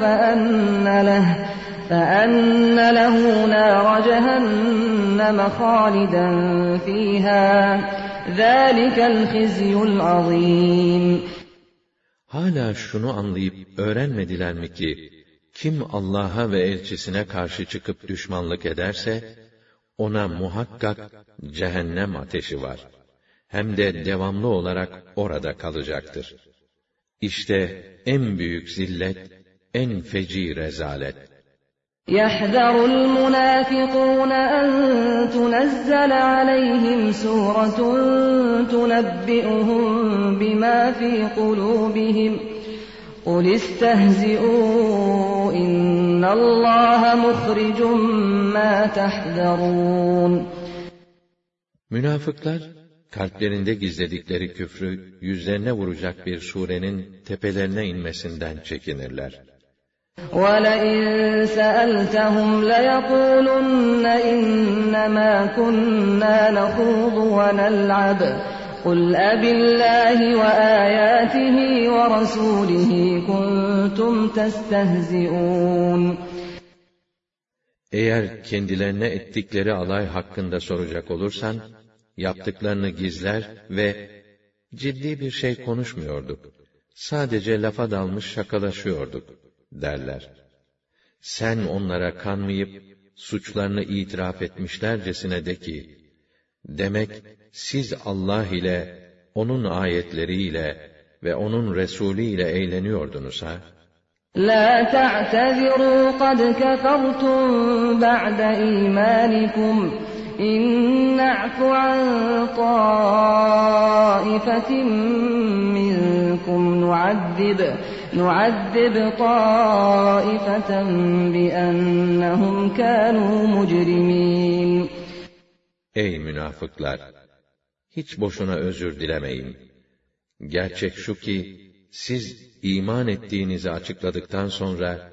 فَأَنَّ لَهُ نَارَ جَهَنَّمَ خَالِدًا فِيهَا ذَٰلِكَ الْخِزْيُ الْعَظِيمُ. Hala şunu anlayıp öğrenmediler mi ki, kim Allah'a ve elçisine karşı çıkıp düşmanlık ederse, ona muhakkak cehennem ateşi var. Hem de devamlı olarak orada kalacaktır. İşte en büyük zillet, en feci rezalet. يَحْذَرُ الْمُنَافِقُونَ أَنْ تُنَزَّلَ عَلَيْهِمْ سُورَةٌ تُنَبِّئُهُم بِمَا فِي قُلُوبِهِمْ قُلِ اسْتَهْزِئُوا إِنَّ اللّٰهَ مُخْرِجٌ مَا تَحْذَرُونَ. Münafıklar, kalplerinde gizledikleri küfrü yüzlerine vuracak bir surenin tepelerine inmesinden çekinirler. وَلَئِنْ سَأَلْتَهُمْ لَيَقُولُنَّ إِنَّمَا كُنَّا نَخُوضُ وَنَلْعَبُ قُلْ أَبِاللَّهِ وَآيَاتِهِ وَرَسُولِهِ كُنْتُمْ تَسْتَهْزِئُونَ. Eğer kendilerine ettikleri alay hakkında soracak olursan, yaptıklarını gizler ve ciddi bir şey konuşmuyorduk, sadece lafa dalmış şakalaşıyorduk derler. Sen onlara kanmayıp, suçlarını itiraf etmişlercesine de ki, demek siz Allah ile, onun ayetleriyle ve onun Resulü ile eğleniyordunuz ha? لَا تَعْتَذِرُوا قَدْ كَفَرْتُمْ بَعْدَ إِيمَانِكُمْ إِنْ نَعْفُ عَنْ طَائِفَةٍ مِّنْكُمْ نُعَذِّبْ طَائِفَةً بِأَنَّهُمْ كَانُوا مُجْرِمِينَ. Ey münafıklar! Hiç boşuna özür dilemeyin. Gerçek şu ki, siz iman ettiğinizi açıkladıktan sonra,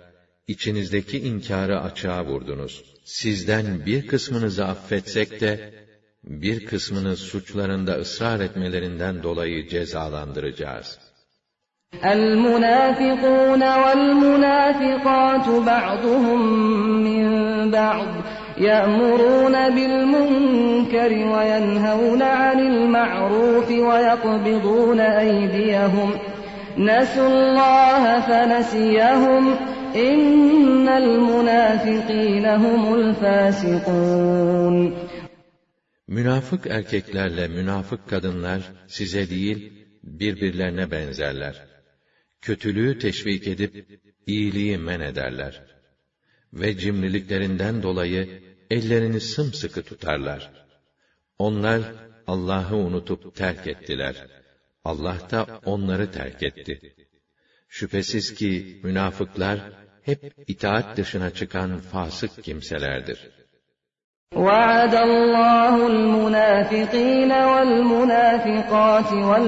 içinizdeki inkârı açığa vurdunuz. Sizden bir kısmınızı affetsek de, bir kısmını suçlarında ısrar etmelerinden dolayı cezalandıracağız. الْمُنَافِقُونَ وَالْمُنَافِقَاتُ بَعْضُهُم مِّن بَعْضٍ يَأْمُرُونَ بِالْمُنكَرِ وَيَنْهَوْنَ عَنِ الْمَعْرُوفِ وَيَقْبِضُونَ أَيْدِيَهُمْ نَسُوا اللَّهَ فَنَسِيَهُمْ إِنَّ الْمُنَافِقِينَ هُمُ الْفَاسِقُونَ Münafık erkeklerle münafık kadınlar size değil, birbirlerine benzerler. Kötülüğü teşvik edip, iyiliği men ederler. Ve cimriliklerinden dolayı ellerini sımsıkı tutarlar. Onlar Allah'ı unutup terk ettiler. Allah da onları terk etti. Şüphesiz ki münafıklar hep itaat dışına çıkan fasık kimselerdir. وَعَدَ اللَّهُ الْمُنَافِقِينَ وَالْمُنَافِقَاتِ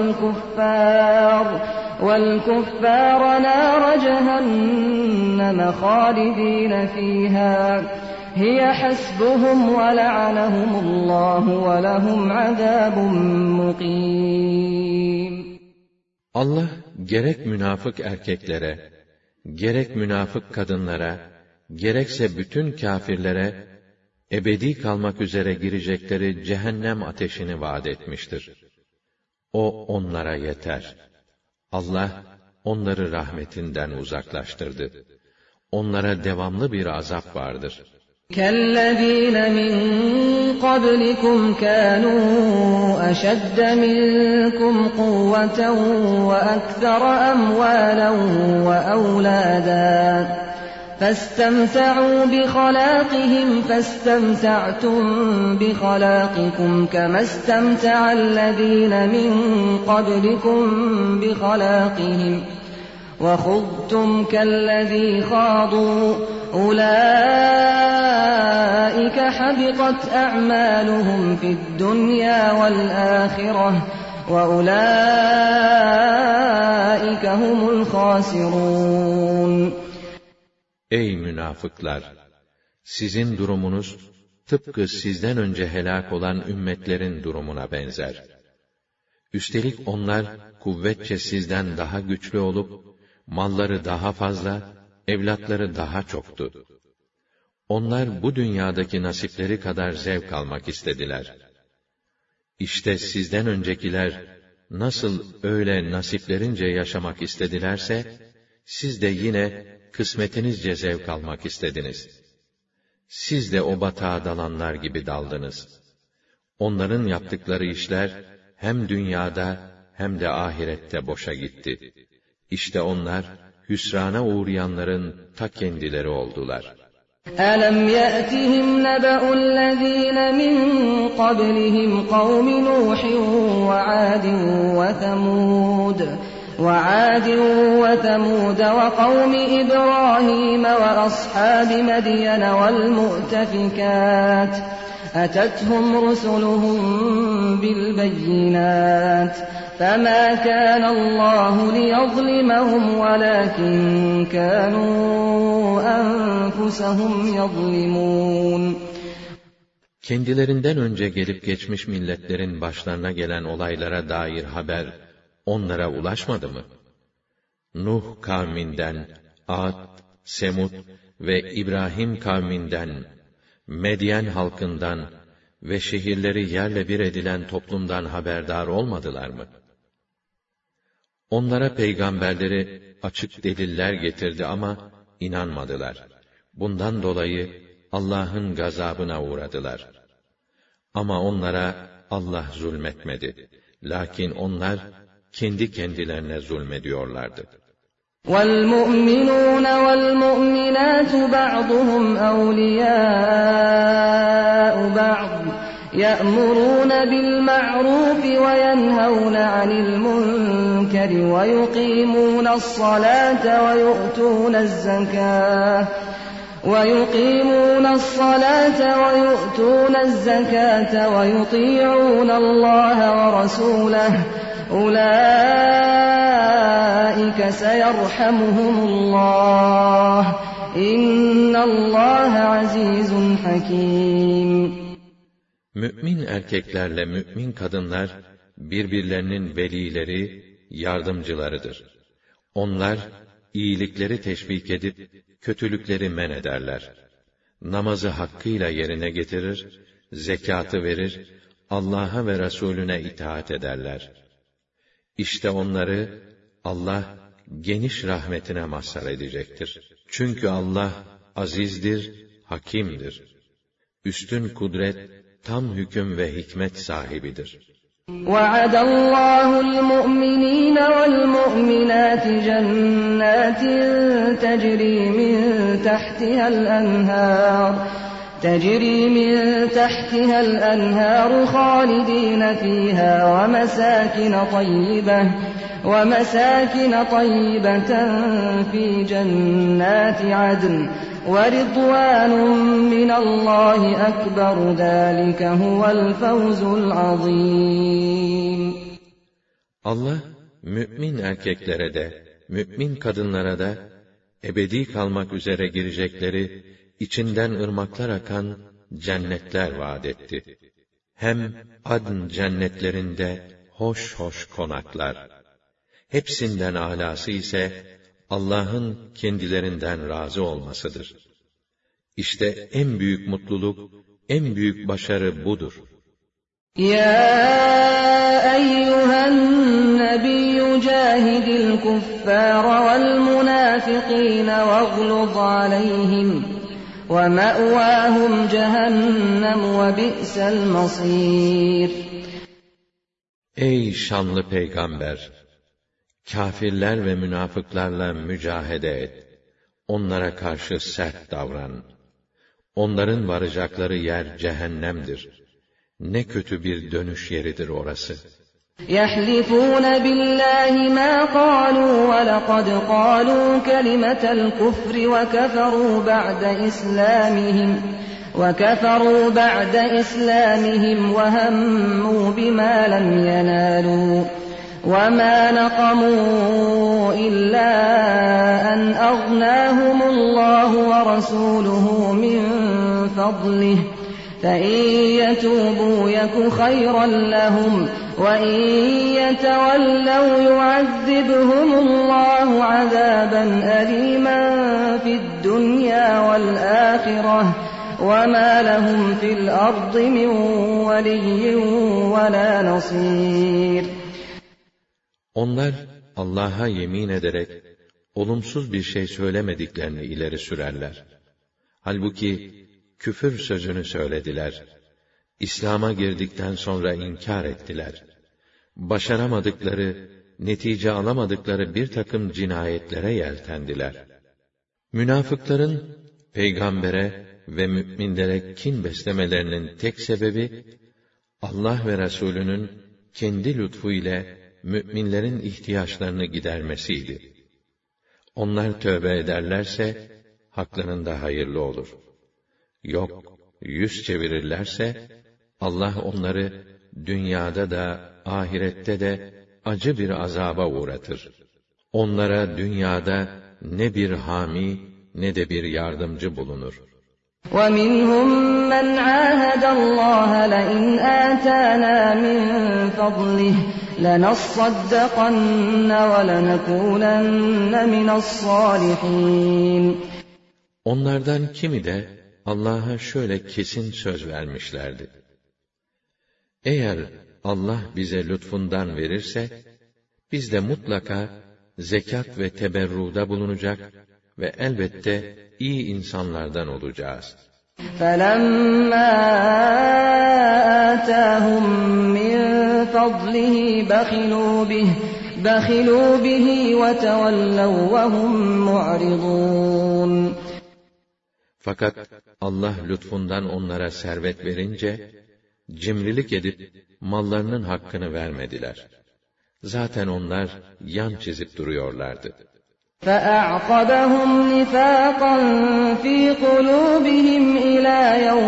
وَالْكُفَّارَ نَارَ جَهَنَّمَ خَالِدِينَ فِيهَا هِيَ حَسْبُهُمْ وَلَعَنَهُمُ اللَّهُ وَلَهُمْ عَذَابٌ مُقِيمٌ Allah gerek münafık erkeklere, gerek münafık kadınlara, gerekse bütün kâfirlere ebedi kalmak üzere girecekleri cehennem ateşini vaat etmiştir. O onlara yeter. Allah onları rahmetinden uzaklaştırdı. Onlara devamlı bir azap vardır. كَالَّذ۪ينَ مِنْ قَبْلِكُمْ كَانُوا أَشَدَّ مِنْكُمْ قُوَّةً وَأَكْثَرَ أَمْوَالًا وَأَوْلَادًا فَاسْتَمْتَعُوا بِخَلَاقِهِمْ فَاسْتَمْتَعْتُمْ بِخَلَاقِكُمْ كَمَا اسْتَمْتَعَ الَّذ۪ينَ مِنْ قَبْلِكُمْ بِخَلَاقِهِمْ وَخُضْتُمْ كَالَّذ۪ي خَاضُوا أُولَٰئِكَ حَبِطَتْ أَعْمَالُهُمْ فِي الدُّنْيَا وَالْآخِرَةِ وَأُولَٰئِكَ هُمُ الْخَاسِرُونَ Ey münafıklar! Sizin durumunuz, tıpkı sizden önce helak olan ümmetlerin durumuna benzer. Üstelik onlar, kuvvetçe sizden daha güçlü olup, malları daha fazla, evlatları daha çoktu. Onlar bu dünyadaki nasipleri kadar zevk almak istediler. İşte sizden öncekiler, nasıl öyle nasiplerince yaşamak istedilerse, siz de yine kısmetinizce zevk almak istediniz. Siz de o batağa dalanlar gibi daldınız. Onların yaptıkları işler, hem dünyada hem de ahirette boşa gitti. İşte onlar, hüsrana uğrayanların ta kendileri oldular. أَلَمْ يَأْتِهِمْ نَبَأُ الَّذ۪ينَ مِنْ قَبْلِهِمْ قَوْمِ نُوحٍ وَعَادٍ وَثَمُودَ وَقَوْمِ إِبْرَاهِيمَ وَأَصْحَابِ مَدْيَنَ وَالْمُؤْتَفِكَاتِ أَتَتْهُمْ رُسُلُهُم بِالْبَيِّنَاتِ فَمَا كَانَ اللّٰهُ لِيَظْلِمَهُمْ وَلَكِنْ كَانُوا أَنفُسَهُمْ يَظْلِمُونَ Kendilerinden önce gelip geçmiş milletlerin başlarına gelen olaylara dair haber onlara ulaşmadı mı? Nuh kavminden, Ad, Semud ve İbrahim kavminden, Medyen halkından ve şehirleri yerle bir edilen toplumdan haberdar olmadılar mı? Onlara peygamberleri açık deliller getirdi ama inanmadılar. Bundan dolayı Allah'ın gazabına uğradılar. Ama onlara Allah zulmetmedi. Lakin onlar kendi kendilerine zulmediyorlardı. وَالْمُؤْمِنُونَ وَالْمُؤْمِنَاتُ بَعْضُهُمْ أَوْلِيَاءُ بَعْضٍ يَأْمُرُونَ بِالْمَعْرُوفِ وَيَنْهَوْنَ عَنِ الْمُنكَرِ وَيُقِيمُونَ الصَّلَاةَ وَيُؤْتُونَ الزَّكَاةَ وَيُطِيعُونَ اللَّهَ وَرَسُولَهُ أُولَٰئِكَ سَيَرْحَمُهُمُ اللّٰهُ إِنَّ اللّٰهَ عَزِيزٌ حَكِيمٌ Mümin erkeklerle mümin kadınlar birbirlerinin velileri, yardımcılarıdır. Onlar iyilikleri teşvik edip kötülükleri men ederler. Namazı hakkıyla yerine getirir, zekatı verir, Allah'a ve Resulüne itaat ederler. İşte onları Allah geniş rahmetine mazhar edecektir. Çünkü Allah azizdir, hakimdir. Üstün kudret, tam hüküm ve hikmet sahibidir. وَعَدَ اللّٰهُ الْمُؤْمِنِينَ وَالْمُؤْمِنَاتِ جَنَّاتٍ تَجْرِي مِنْ تَحْتِهَا الْأَنْهَارُ خَالِدِينَ فِيهَا وَمَسَاكِنَ طَيِّبَةً فِي جَنَّاتِ عَدْنٍ وَرِضْوَانٌ مِّنَ اللّٰهِ أَكْبَرُ ذَٰلِكَ هُوَ الْفَوْزُ الْعَظِيمُ. Allah, mümin erkeklere de, mümin kadınlara da, ebedi kalmak üzere girecekleri, içinden ırmaklar akan cennetler vaat etti. Hem Adn cennetlerinde hoş hoş konaklar. Hepsinden âlâsı ise Allah'ın kendilerinden razı olmasıdır. İşte en büyük mutluluk, en büyük başarı budur. Ya eyyühen nebiyyü cahidil kuffâra vel münâfikîne vegluz aleyhim ve me'vâhum cehennem ve bi'sel masîr. Ey şanlı peygamber! Kâfirler ve münafıklarla mücahede et. Onlara karşı sert davran. Onların varacakları yer cehennemdir. Ne kötü bir dönüş yeridir orası. يَحْلِفُونَ بِاللّٰهِ مَا قَالُوا وَلَقَدْ قَالُوا كَلِمَةَ الْكُفْرِ وَكَفَرُوا بَعْدَ إِسْلَامِهِمْ وَهَمُّوا بِمَا لَمْ يَنَالُوا وَمَا نَقَمُوا إِلَّا أَنْ أَغْنَاهُمُ اللّٰهُ وَرَسُولُهُ مِنْ فَضْلِهِ فَإِنْ يَتُوبُوا يَكُ خَيْرًا لَهُمْ وَإِنْ يَتَوَلَّوْا يُعَذِّبْهُمُ اللّٰهُ عَذَابًا أَلِيمًا فِي الدُّنْيَا وَالْآخِرَةِ وَمَا لَهُمْ فِي الْأَرْضِ مِنْ وَلِيٍّ وَلَا نَصِيرٍ. Onlar Allah'a yemin ederek olumsuz bir şey söylemediklerini ileri sürerler. Halbuki küfür sözünü söylediler. İslam'a girdikten sonra inkar ettiler. Başaramadıkları, netice alamadıkları bir takım cinayetlere yeltendiler. Münafıkların peygambere ve müminlere kin beslemelerinin tek sebebi Allah ve Resulünün kendi lütfu ile müminlerin ihtiyaçlarını gidermesiydi. Onlar tövbe ederlerse haklarında hayırlı olur. Yok, yüz çevirirlerse Allah onları dünyada da ahirette de acı bir azaba uğratır. Onlara dünyada ne bir hami ne de bir yardımcı bulunur. وَمِنْهُمْ مَنْ عَاهَدَ اللّٰهَ لَئِنْ آتَانَا مِنْ فَضْلِهِ لَنَصَّدَّقَنَّ وَلَنَكُونَنَّ مِنَ الصَّالِحِينَ. Onlardan kimi de Allah'a şöyle kesin söz vermişlerdi. Eğer Allah bize lütfundan verirse, biz de mutlaka zekat ve teberruda bulunacak ve elbette iyi insanlardan olacağız. فَلَمَّا آتَاهُمْ مِنْ فَضْلِهِ بَخِلُوا بِهِ وَتَوَلَّوْا وَهُمْ مُعْرِضُونَ. Fakat Allah lütfundan onlara servet verince, cimrilik edip mallarının hakkını vermediler. Zaten onlar yan çizip duruyorlardı. فَأَعْقَبَهُمْ نِفَاقًا فِي قُلُوبِهِمْ إِلَى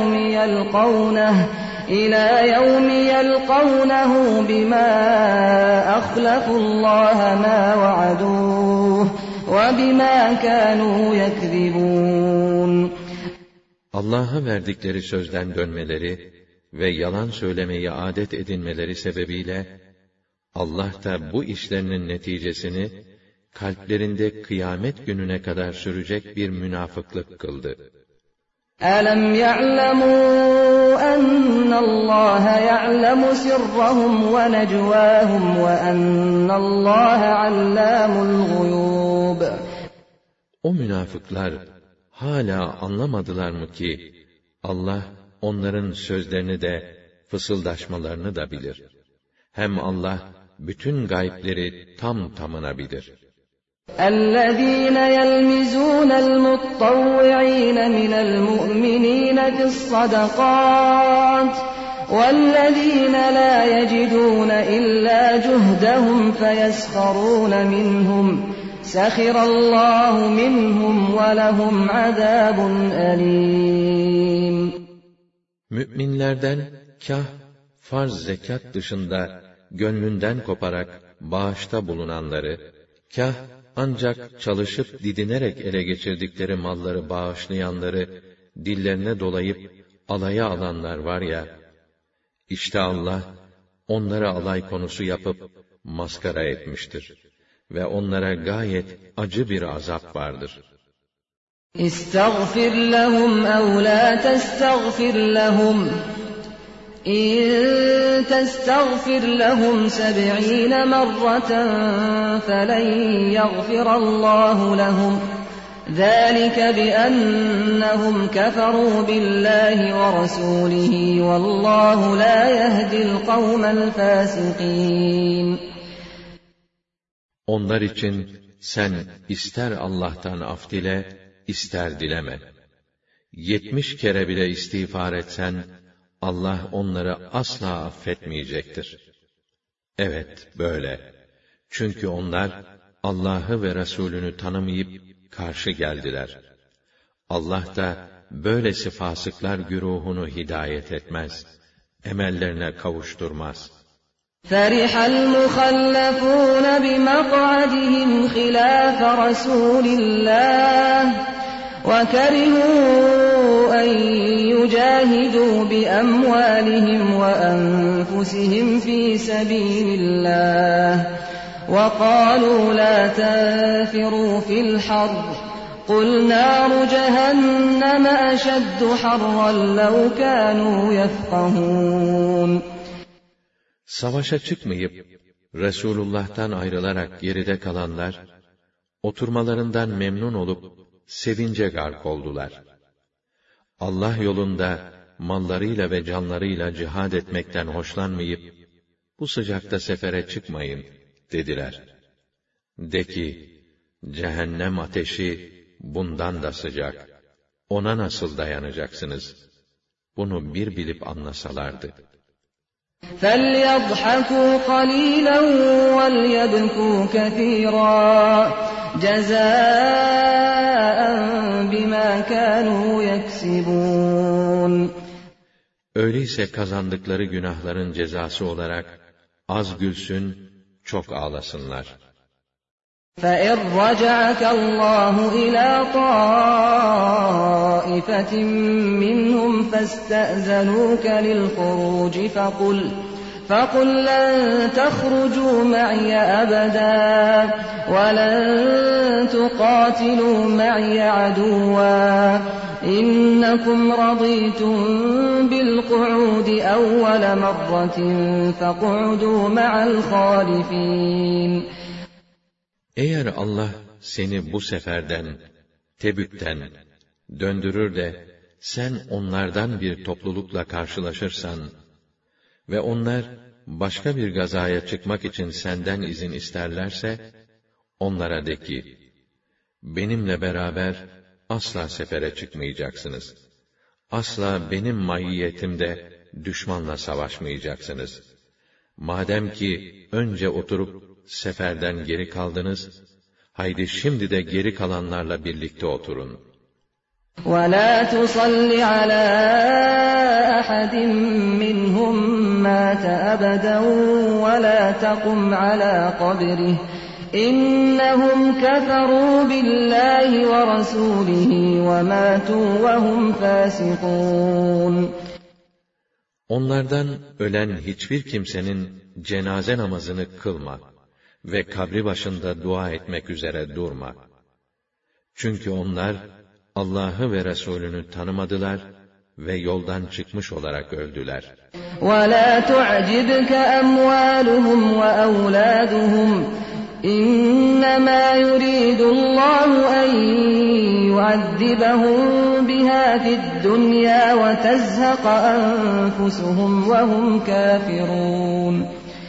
يَوْمِ يَلْقَوْنَهُ بِمَا أَخْلَفُوا اللّٰهَ مَا وَعَدُوهُ وَبِمَا كَانُوا يَكْذِبُونَ. Allah'a verdikleri sözden dönmeleri ve yalan söylemeyi adet edinmeleri sebebiyle, Allah da bu işlerinin neticesini, kalplerinde kıyamet gününe kadar sürecek bir münafıklık kıldı. أَلَمْ يَعْلَمُوا أَنَّ اللّٰهَ يَعْلَمُ سِرَّهُمْ وَنَجْوَاهُمْ وَأَنَّ اللّٰهَ عَلَّامُ الْغُيُوبِ. O münafıklar hala anlamadılar mı ki, Allah onların sözlerini de, fısıldaşmalarını da bilir. Hem Allah, bütün gaybleri tam tamına bilir. الَّذ۪ينَ يَلْمِزُونَ الْمُطَّوِّعِينَ مِنَ الْمُؤْمِنِينَ فِي الصَّدَقَاتِ وَالَّذ۪ينَ لَا يَجِدُونَ إِلَّا جُهْدَهُمْ فَيَسْخَرُونَ مِنْهُمْ سَخِرَ اللّٰهُ مِنْهُمْ وَلَهُمْ عَذَابٌ أَلِيمٌ. Müminlerden kâh farz zekat dışında gönlünden koparak bağışta bulunanları, kâh ancak çalışıp didinerek ele geçirdikleri malları bağışlayanları dillerine dolayıp alaya alanlar var ya, işte Allah onları alay konusu yapıp maskara etmiştir ve onlara gayet acı bir azap vardır. İstagfir lehum ev la testagfir lehum İn testagfir lehum 70 merraten felen yagfirallahu lehum ذَٰلِكَ بِأَنَّهُمْ كَفَرُوا بِاللّٰهِ وَرَسُولِهِ وَاللّٰهُ لَا يَهْدِي الْقَوْمَ الْفَاسِقِينَ. Onlar için sen ister Allah'tan af dile, ister dileme. 70 kere bile istiğfar etsen, Allah onları asla affetmeyecektir. Evet, böyle. Çünkü onlar, Allah'ı ve Resulünü tanımayıp, karşı geldiler. Allah da, böylesi fasıklar güruhunu hidayet etmez, emellerine kavuşturmaz. فَرِحَ الْمُخَلَّفُونَ بِمَقْعَدِهِمْ خِلَافَ رَسُولِ اللّٰهِ وَكَرِهُوا أَنْ يُجَاهِدُوا بِأَمْوَالِهِمْ وَأَنْفُسِهِمْ فِي سَبِيلِ اللّٰهِ وَقَالُوا لَا تَنْفِرُوا فِي الْحَرِّ قُلْ نَارُ جَهَنَّمَ أَشَدُّ حَرًّا لَوْ كَانُوا يَفْقَهُونَ. Savaşa çıkmayıp, Resulullah'tan ayrılarak geride kalanlar, oturmalarından memnun olup, sevince gark oldular. Allah yolunda, mallarıyla ve canlarıyla cihad etmekten hoşlanmayıp, bu sıcakta sefere çıkmayın, dediler. De ki, cehennem ateşi bundan da sıcak. Ona nasıl dayanacaksınız? Bunu bir bilip anlasalardı. فَلْيَضْحَكُوا قَلِيلًا وَلْيَبْكُوا كَثِيرًا جَزَاءً بِمَا كَانُوا يَكْسِبُونَ. Öyleyse kazandıkları günahların cezası olarak az gülsün, çok ağlasınlar. فَإِنْ رَجَعَكَ اللّٰهُ إِلَى طَائِفَةٍ مِّنْهُمْ فَاسْتَأْذَنُوكَ لِلْخُرُوجِ فَقُلْ لَنْ تَخْرُجُوا مَعِيَ أَبَدًا وَلَنْ تُقَاتِلُوا مَعِيَ عَدُوًّا إِنَّكُمْ رَضِيتُمْ بِالْقُعُودِ أَوَّلَ مَرَّةٍ فَاقْعُدُوا مَعَ الْخَالِفِينَ. Eğer Allah seni bu seferden, Tebük'ten döndürür de, sen onlardan bir toplulukla karşılaşırsan ve onlar başka bir gazaya çıkmak için senden izin isterlerse, onlara de ki, benimle beraber asla sefere çıkmayacaksınız. Asla benim maiyetimde düşmanla savaşmayacaksınız. Madem ki önce oturup seferden geri kaldınız, haydi şimdi de geri kalanlarla birlikte oturun. وَلَا تُصَلِّ عَلَى أَحَدٍ مِّنْهُمْ مَاتَ أَبَدًا وَلَا تَقُمْ عَلَى قَبْرِهِ إِنَّهُمْ كَفَرُوا بِاللّٰهِ وَرَسُولِهِ وَمَاتُوا وَهُمْ فَاسِقُونَ. Onlardan ölen hiçbir kimsenin cenaze namazını kılma ve kabri başında dua etmek üzere durma. Çünkü onlar Allah'ı ve Resulünü tanımadılar ve yoldan çıkmış olarak öldüler. وَلَا تُعْجِبْكَ أَمْوَالُهُمْ وَأَوْلَادُهُمْ إِنَّمَا يُرِيدُ اللَّهُ أَن يُعَذِّبَهُم بِهَا فِي الدُّنْيَا وَتَزْهَقَ أَنفُسُهُمْ وَهُمْ كَافِرُونَ.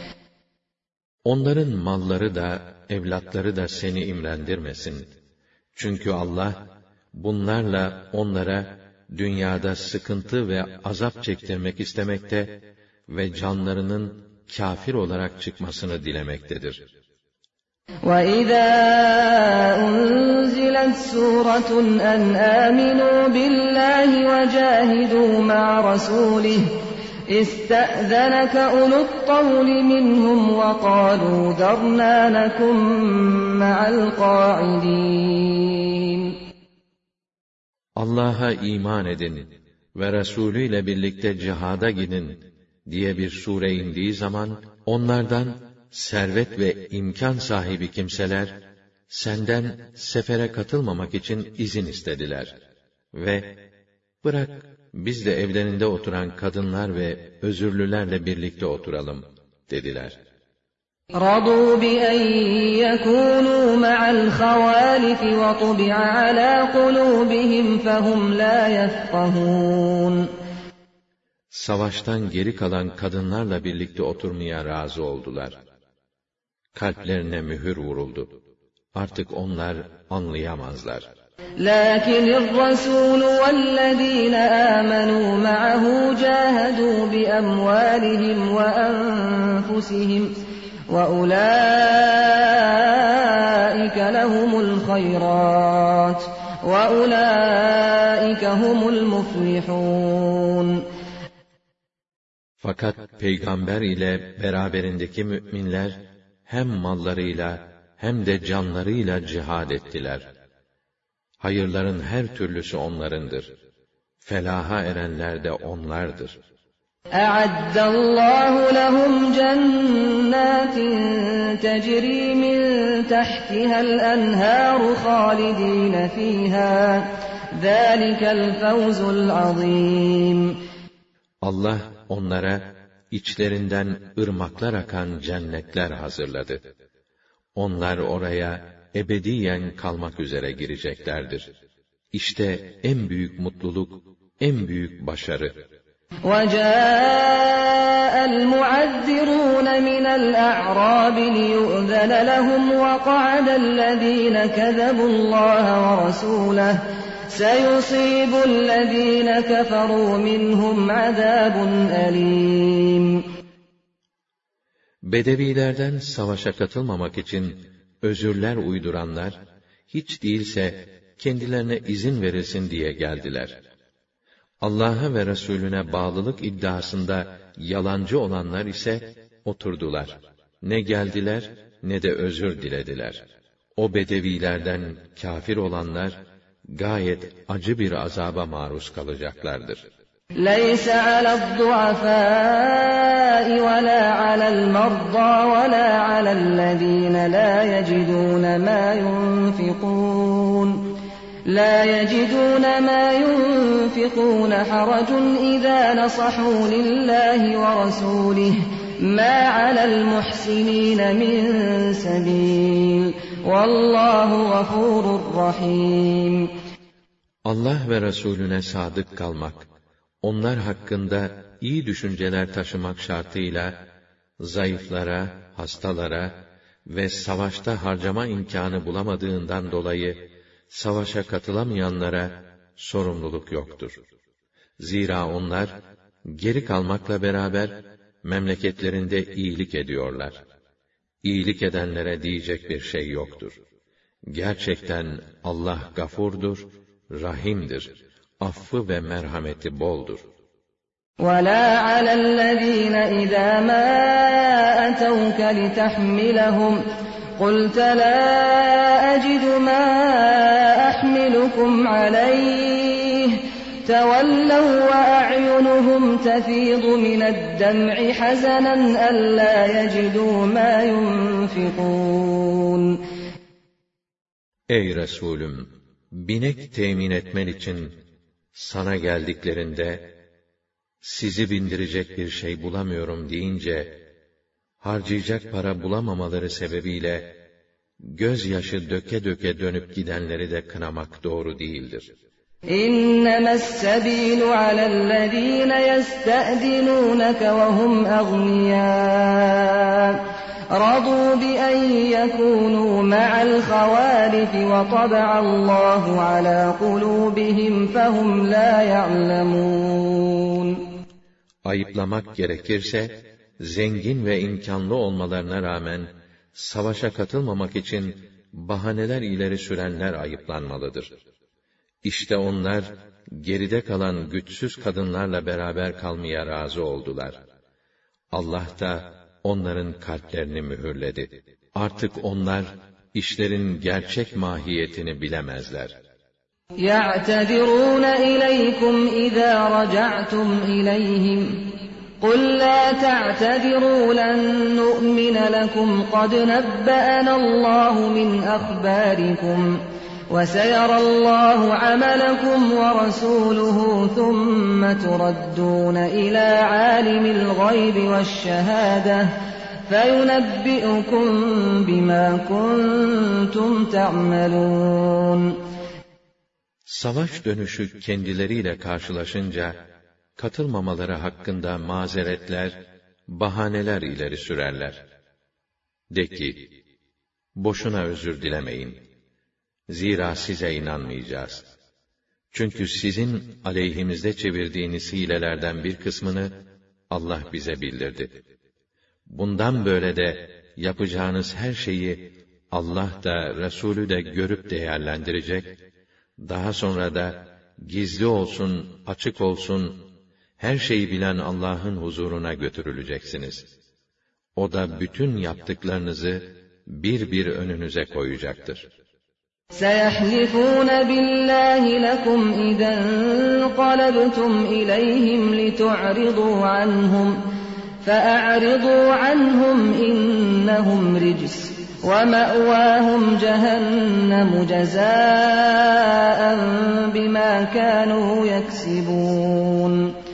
Onların malları da, evlatları da seni imrendirmesin. Çünkü Allah, bunlarla onlara dünyada sıkıntı ve azap çektirmek istemekte ve canlarının kâfir olarak çıkmasını dilemektedir. وَإِذَا أُنْزِلَتْ سُورَةٌ أَنْ آمِنُوا بِاللَّهِ وَجَاهِدُوا مَعَ رَسُولِهِ اسْتَأْذَنَكَ أُولُو الطَّوْلِ مِنْهُمْ وَقَالُوا ذَرْنَا نَكُنْ مَعَ الْقَاعِدِينَ. Allah'a iman edin ve Resulü ile birlikte cihada gidin diye bir sure indiği zaman, onlardan servet ve imkan sahibi kimseler, senden sefere katılmamak için izin istediler. Ve, bırak biz de evlerinde oturan kadınlar ve özürlülerle birlikte oturalım dediler. رَضُوا بِأَن يَكُونُوا مَعَ الْخَوَالِفِ وَطُبِعَ عَلَى قُلُوبِهِمْ فَهُمْ لَا يَفْقَهُونَ. Savaştan geri kalan kadınlarla birlikte oturmaya razı oldular. Kalplerine mühür vuruldu. Artık onlar anlayamazlar. لَكِنِ الرَّسُولُ وَالَّذِينَ آمَنُوا مَعَهُ جَاهَدُوا بِأَمْوَالِهِمْ وَأَنفُسِهِمْ وَأُولَٰئِكَ لَهُمُ الْخَيْرَاتُ وَأُولَٰئِكَ هُمُ الْمُفْلِحُونَ. Fakat Peygamber ile beraberindeki müminler hem mallarıyla hem de canlarıyla cihad ettiler. Hayırların her türlüsü onlarındır. Felaha erenler de onlardır. أَعَدَّ اللَّهُ لَهُمْ جَنَّاتٍ تَجْرِي مِنْ تَحْتِهَا الْأَنْهَارُ خَالِدِينَ فِيهَا ذَلِكَ الْفَوْزُ الْعَظِيمُ. Allah onlara içlerinden ırmaklar akan cennetler hazırladı. Onlar oraya ebediyen kalmak üzere gireceklerdir. İşte en büyük mutluluk, en büyük başarı. وَجَاءَ الْمُعَذِّرُونَ مِنَ الْأَعْرَابِ لِيُؤْذَنَ لَهُمْ وَقَعَدَ الَّذِينَ كَذَبُوا اللَّهَ وَرَسُولَهُ سَيُصِيبُ الَّذِينَ كَفَرُوا مِنْهُمْ عَذَابٌ أَلِيمٌ. Bedevilerden savaşa katılmamak için özürler uyduranlar, hiç değilse kendilerine izin verilsin diye geldiler. Allah'a ve Resulüne bağlılık iddiasında yalancı olanlar ise oturdular. Ne geldiler ne de özür dilediler. O bedevilerden kâfir olanlar gayet acı bir azaba maruz kalacaklardır. لَيْسَ عَلَى الضُّعَفَاءِ وَلَا عَلَى الْمَرْضَى وَلَا عَلَى الَّذِينَ لا يجدون ما ينفقون حرج إذا نصحوا لله ورسوله ما على المحسنين من سبيل والله غفور رحيم. Allah ve Resulüne sadık kalmak, onlar hakkında iyi düşünceler taşımak şartıyla, zayıflara, hastalara ve savaşta harcama imkânı bulamadığından dolayı, savaşa katılamayanlara sorumluluk yoktur. Zira onlar, geri kalmakla beraber, memleketlerinde iyilik ediyorlar. İyilik edenlere diyecek bir şey yoktur. Gerçekten Allah gafurdur, rahimdir, affı ve merhameti boldur. وَلَا عَلَى الَّذِينَ إِذَا مَا أَتَوْكَ لِتَحْمِلَهُمْ قُلْتَ لَا أَجِدُ مَا أَحْمِلُكُمْ عَلَيْهِ تَوَلَّوْا وَأَعْيُنُهُمْ تفيض من الدمع حزنا ألا يجدوا ما ينفقون. Ey Resulüm! Binek temin etmen için sana geldiklerinde, sizi bindirecek bir şey bulamıyorum deyince, harcayacak para bulamamaları sebebiyle, gözyaşı döke döke dönüp gidenleri de kınamak doğru değildir. إنما السبيل على الذين يستأذنونك وهم أغنياء رضوا بأن يكونوا مع الخوالف وطبع الله على قلوبهم فهم لا يعلمون. Ayıplamak gerekirse, zengin ve imkanlı olmalarına rağmen, savaşa katılmamak için bahaneler ileri sürenler ayıplanmalıdır. İşte onlar, geride kalan güçsüz kadınlarla beraber kalmaya razı oldular. Allah da onların kalplerini mühürledi. Artık onlar, işlerin gerçek mahiyetini bilemezler. يَعْتَذِرُونَ إِلَيْكُمْ إِذَا رَجَعْتُمْ إِلَيْهِمْ قُلْ لَا تَعْتَذِرُوا لَن نُّؤْمِنَ لَكُمْ قَدْ نَبَّأَنَا اللَّهُ مِنْ أَخْبَارِكُمْ وَسَيَرَى اللَّهُ عَمَلَكُمْ وَرَسُولُهُ ثُمَّ تُرَدُّونَ إِلَى عَالِمِ الْغَيْبِ وَالشَّهَادَةِ فَيُنَبِّئُكُم بِمَا كُنتُمْ تَعْمَلُونَ. Savaş dönüşü kendileriyle karşılaşınca, katılmamaları hakkında mazeretler, bahaneler ileri sürerler. De ki, boşuna özür dilemeyin. Zira size inanmayacağız. Çünkü sizin aleyhimizde çevirdiğiniz hilelerden bir kısmını Allah bize bildirdi. Bundan böyle de yapacağınız her şeyi Allah da Resulü de görüp değerlendirecek, daha sonra da gizli olsun, açık olsun, her şeyi bilen Allah'ın huzuruna götürüleceksiniz. O da bütün yaptıklarınızı bir bir önünüze koyacaktır. سَيَحْلِفُونَ بِاللَّهِ لَكُمْ إِذَا انقَلَبْتُمْ إِلَيْهِمْ لِتُعْرِضُوا عَنْهُمْ فَأَعْرِضُوا عَنْهُمْ إِنَّهُمْ رِجْسٌ وَمَأْوَاهُمْ جَهَنَّمُ جَزَاءً بِمَا كَانُوا يَكْسِبُونَ.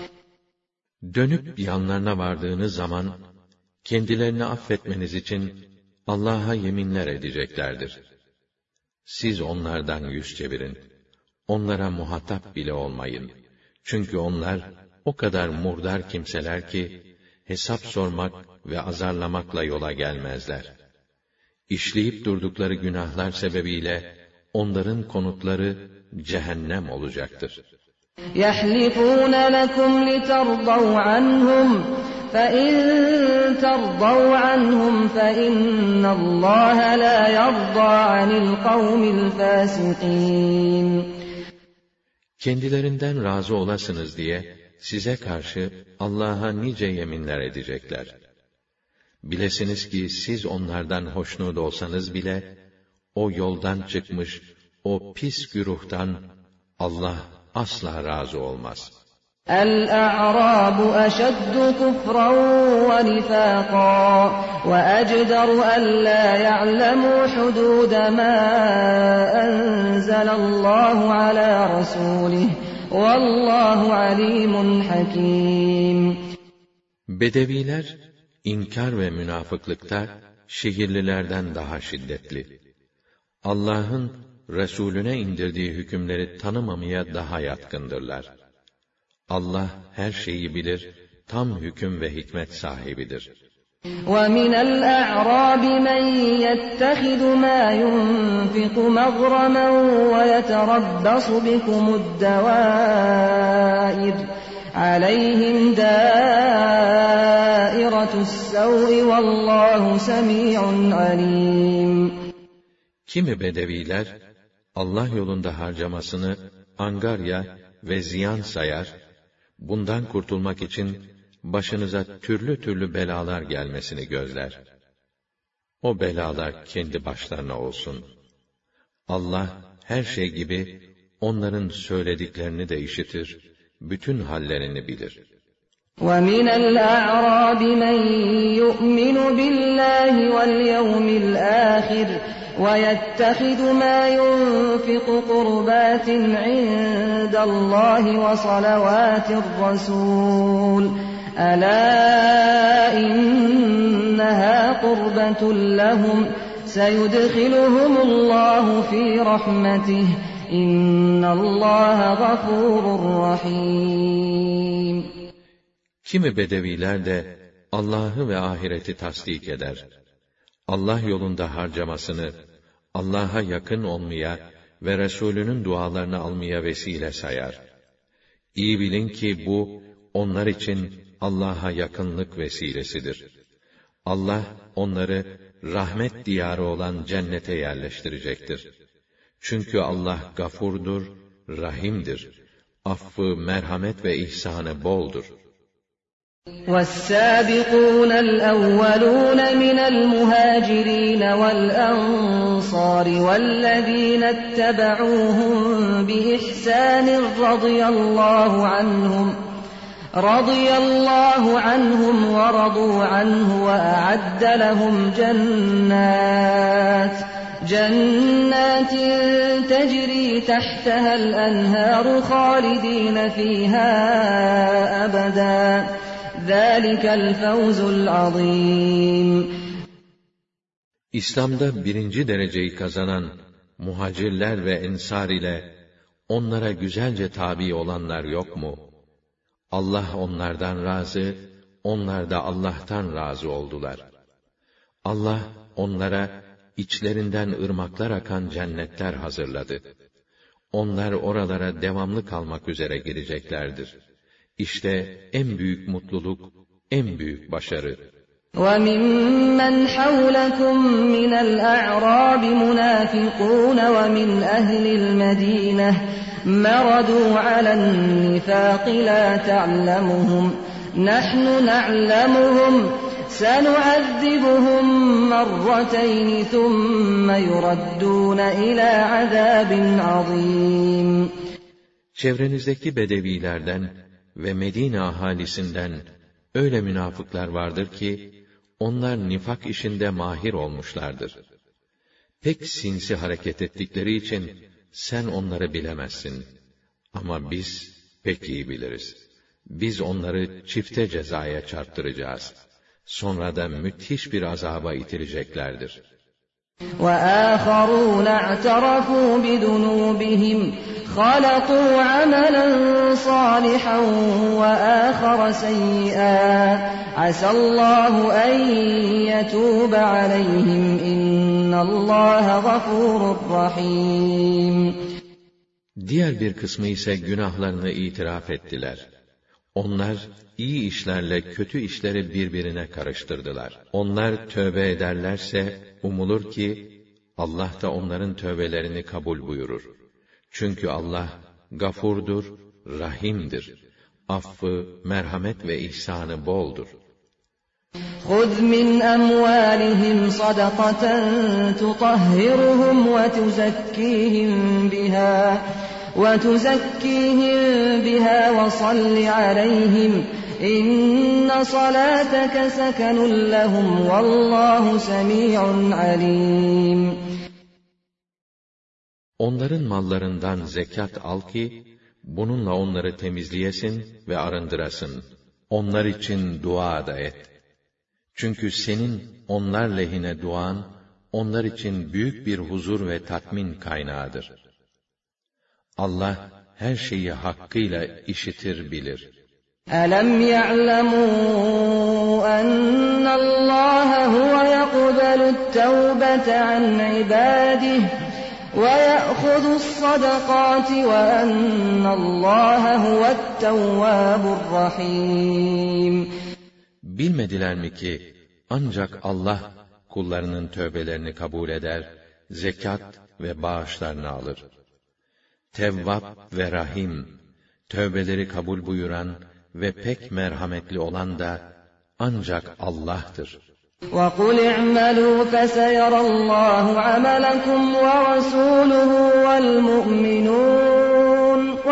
Dönüp yanlarına vardığınız zaman, kendilerini affetmeniz için Allah'a yeminler edeceklerdir. Siz onlardan yüz çevirin. Onlara muhatap bile olmayın. Çünkü onlar o kadar murdar kimseler ki, hesap sormak ve azarlamakla yola gelmezler. İşleyip durdukları günahlar sebebiyle, onların konutları cehennem olacaktır. يَحْلِفُونَ لَكُمْ لِتَرْضَوْا عَنْهُمْ فَإِن تَرْضَوْا عَنْهُمْ فَإِنَّ اللَّهَ لَا يَرْضَى عَنِ الْقَوْمِ الْفَاسِقِينَ. Kendilerinden razı olasınız diye, size karşı Allah'a nice yeminler edecekler. Bilesiniz ki siz onlardan hoşnut olsanız bile, o yoldan çıkmış, o pis güruhtan Allah asla razı olmaz. الْأَعْرَابُ أَشَدُّ كُفْرًا وَنِفَاقًا وَأَجْدَرُ أَلَّا يَعْلَمُوا حُدُودَ مَا أَنزَلَ اللَّهُ عَلَى رَسُولِهِ وَاللَّهُ عَلِيمٌ حَكِيمٌ. Bedeviler, inkar ve münafıklıkta, şehirlilerden daha şiddetli. Allah'ın, Resulüne indirdiği hükümleri tanımamaya daha yatkındırlar. Allah her şeyi bilir, tam hüküm ve hikmet sahibidir. وَمِنَ الْأَعْرَابِ مَنْ يَتَّخِذُ مَا يُنْفِقُ مَغْرَمًا وَيَتَرَبَّصُ بِكُمُ الدَّوَائِرَ عَلَيْهِمْ دَائِرَةُ السَّوْءِ وَاللّٰهُ سَمِيعٌ عَلِيمٌ. Kimi bedeviler, Allah yolunda harcamasını angarya ve ziyan sayar, bundan kurtulmak için başınıza türlü türlü belalar gelmesini gözler. O belalar kendi başlarına olsun. Allah her şey gibi onların söylediklerini de işitir, bütün hallerini bilir. وَمِنَ الْأَعْرَابِ مَن يُؤْمِنُ بِاللَّهِ وَالْيَوْمِ الْآخِرِ وَيَتَّخِذُ مَا يُنْفِقُ قُرُبَاتٍ عِندَ اللَّهِ وَصَلَوَاتِ الرَّسُولِ أَلَا إِنَّهَا قُرْبَةٌ لَهُمْ سَيُدْخِلُهُمُ اللَّهُ فِي رَحْمَتِهِ إِنَّ اللَّهَ غَفُورٌ رَحِيمٌ. Kimi bedeviler de Allah'ı ve ahireti tasdik eder. Allah yolunda harcamasını, Allah'a yakın olmaya ve Resulünün dualarını almaya vesile sayar. İyi bilin ki bu, onlar için Allah'a yakınlık vesilesidir. Allah, onları rahmet diyarı olan cennete yerleştirecektir. Çünkü Allah gafurdur, rahimdir. Affı, merhamet ve ihsanı boldur. وَالسَّابِقُونَ الْأَوَّلُونَ مِنَ الْمُهَاجِرِينَ وَالْأَنصَارِ وَالَّذِينَ اتَّبَعُوهُم بِإِحْسَانٍ رَضِيَ اللَّهُ عَنْهُمْ وَرَضُوا عَنْهُ وَأَعَدَّ لَهُمْ جَنَّاتٍ تَجْرِي تَحْتَهَا الْأَنْهَارُ خَالِدِينَ فِيهَا أَبَدًا ذَٰلِكَ الْفَوْزُ الْعَظِيمُ. İslam'da birinci dereceyi kazanan muhacirler ve ensar ile onlara güzelce tabi olanlar yok mu? Allah onlardan razı, onlar da Allah'tan razı oldular. Allah onlara içlerinden ırmaklar akan cennetler hazırladı. Onlar oralara devamlı kalmak üzere gireceklerdir. İşte en büyük mutluluk, en büyük başarı. وَمِمَّنْ حَوْلَكُمْ مِنَ الْأَعْرَابِ مُنَافِقُونَ وَمِنْ أَهْلِ الْمَدِينَةِ مَرَدُوا عَلَى النِّفَاقِ لَا تَعْلَمُهُمْ نَحْنُ نَعْلَمُهُمْ سَنُعَذِّبُهُمْ مَرَّتَيْنِ ثُمَّ يُرَدُّونَ إِلَى عَذَابٍ عَظِيمٍ. Çevrenizdeki bedevilerden ve Medine ahalisinden öyle münafıklar vardır ki, onlar nifak işinde mahir olmuşlardır. Pek sinsi hareket ettikleri için, sen onları bilemezsin. Ama biz pek iyi biliriz. Biz onları çifte cezaya çarptıracağız. Sonra da müthiş bir azaba itireceklerdir. وَآخَرُونَ اعْتَرَفُوا بِذُنُوبِهِمْ خَلَطُوا عَمَلًا صَالِحًا وَآخَرَ سَيِّئًا عَسَى اللَّهُ أَن يَتُوبَ عَلَيْهِمْ إِنَّ اللَّهَ غَفُورٌ رَحِيمٌ. Diğer bir kısmı ise günahlarını itiraf ettiler. Onlar iyi işlerle kötü işleri birbirine karıştırdılar. Onlar tövbe ederlerse umulur ki Allah da onların tövbelerini kabul buyurur. Çünkü Allah gafurdur, rahimdir. Affı, merhamet ve ihsanı boldur. خُذْ مِنْ أَمْوَالِهِمْ صَدَقَةً تُطَهِّرُهُمْ وَتُزَكِّيهِمْ بِهَا وَصَلِّ عَلَيْهِمْ إِنَّ صَلَاتَكَ سَكَنٌ لَهُمْ وَاللَّهُ سَمِيعٌ عَلِيمٌ. Onların mallarından zekat al ki, bununla onları temizleyesin ve arındırasın. Onlar için dua da et. Çünkü senin onlar lehine duan, onlar için büyük bir huzur ve tatmin kaynağıdır. Allah her şeyi hakkıyla işitir, bilir. أَلَمْ يَعْلَمُوا أَنَّ اللَّهَ هُوَ يَقْبَلُ التَّوْبَةَ عَنْ عِبَادِهِ وَيَأْخُذُ الصَّدَقَاتِ وَأَنَّ اللَّهَ هُوَ التَّوَّابُ الرَّحِيمُ. Bilmediler mi ki ancak Allah kullarının tövbelerini kabul eder, zekat ve bağışlarını alır. Tevvab ve Rahim, tövbeleri kabul buyuran ve pek merhametli olan da ancak Allah'tır. وَقُلْ اعْمَلُوا فَسَيَرَى اللَّهُ عَمَلَكُمْ وَرَسُولُهُ وَالْمُؤْمِنُونَ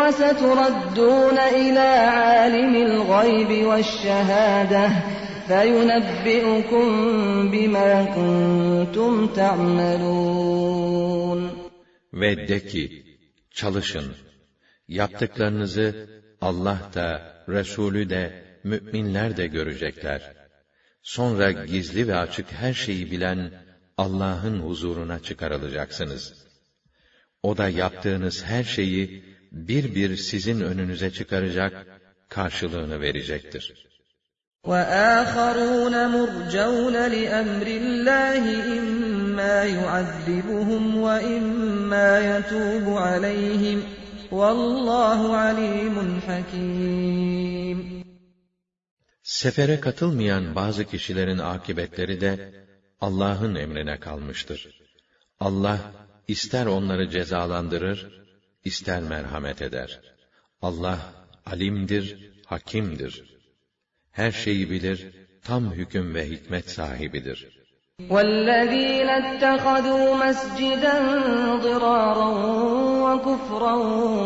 وَسَتُرَدُّونَ إِلَى عَالِمِ الْغَيْبِ وَالشَّهَادَةِ فَيُنَبِّئُكُم بِمَا كُنتُمْ تَعْمَلُونَ. Ve de ki, çalışın, yaptıklarınızı Allah da, Resulü de, müminler de görecekler. Sonra gizli ve açık her şeyi bilen Allah'ın huzuruna çıkarılacaksınız. O da yaptığınız her şeyi bir bir sizin önünüze çıkaracak, karşılığını verecektir. وَآخَرُونَ مُرْجَوْنَ لِأَمْرِ اللّٰهِ إِمَّا يُعَذِّبُهُمْ وَإِمَّا يَتُوبُ عَلَيْهِمْ وَاللّٰهُ عَلِيمٌ حَكِيمٌ. Sefere katılmayan bazı kişilerin akıbetleri de Allah'ın emrine kalmıştır. Allah ister onları cezalandırır, ister merhamet eder. Allah alimdir, hakimdir. Her şeyi bilir, tam hüküm ve hikmet sahibidir. وَالَّذ۪ينَ اتَّخَذُوا مَسْجِدًا ضِرَارًا وَكُفْرًا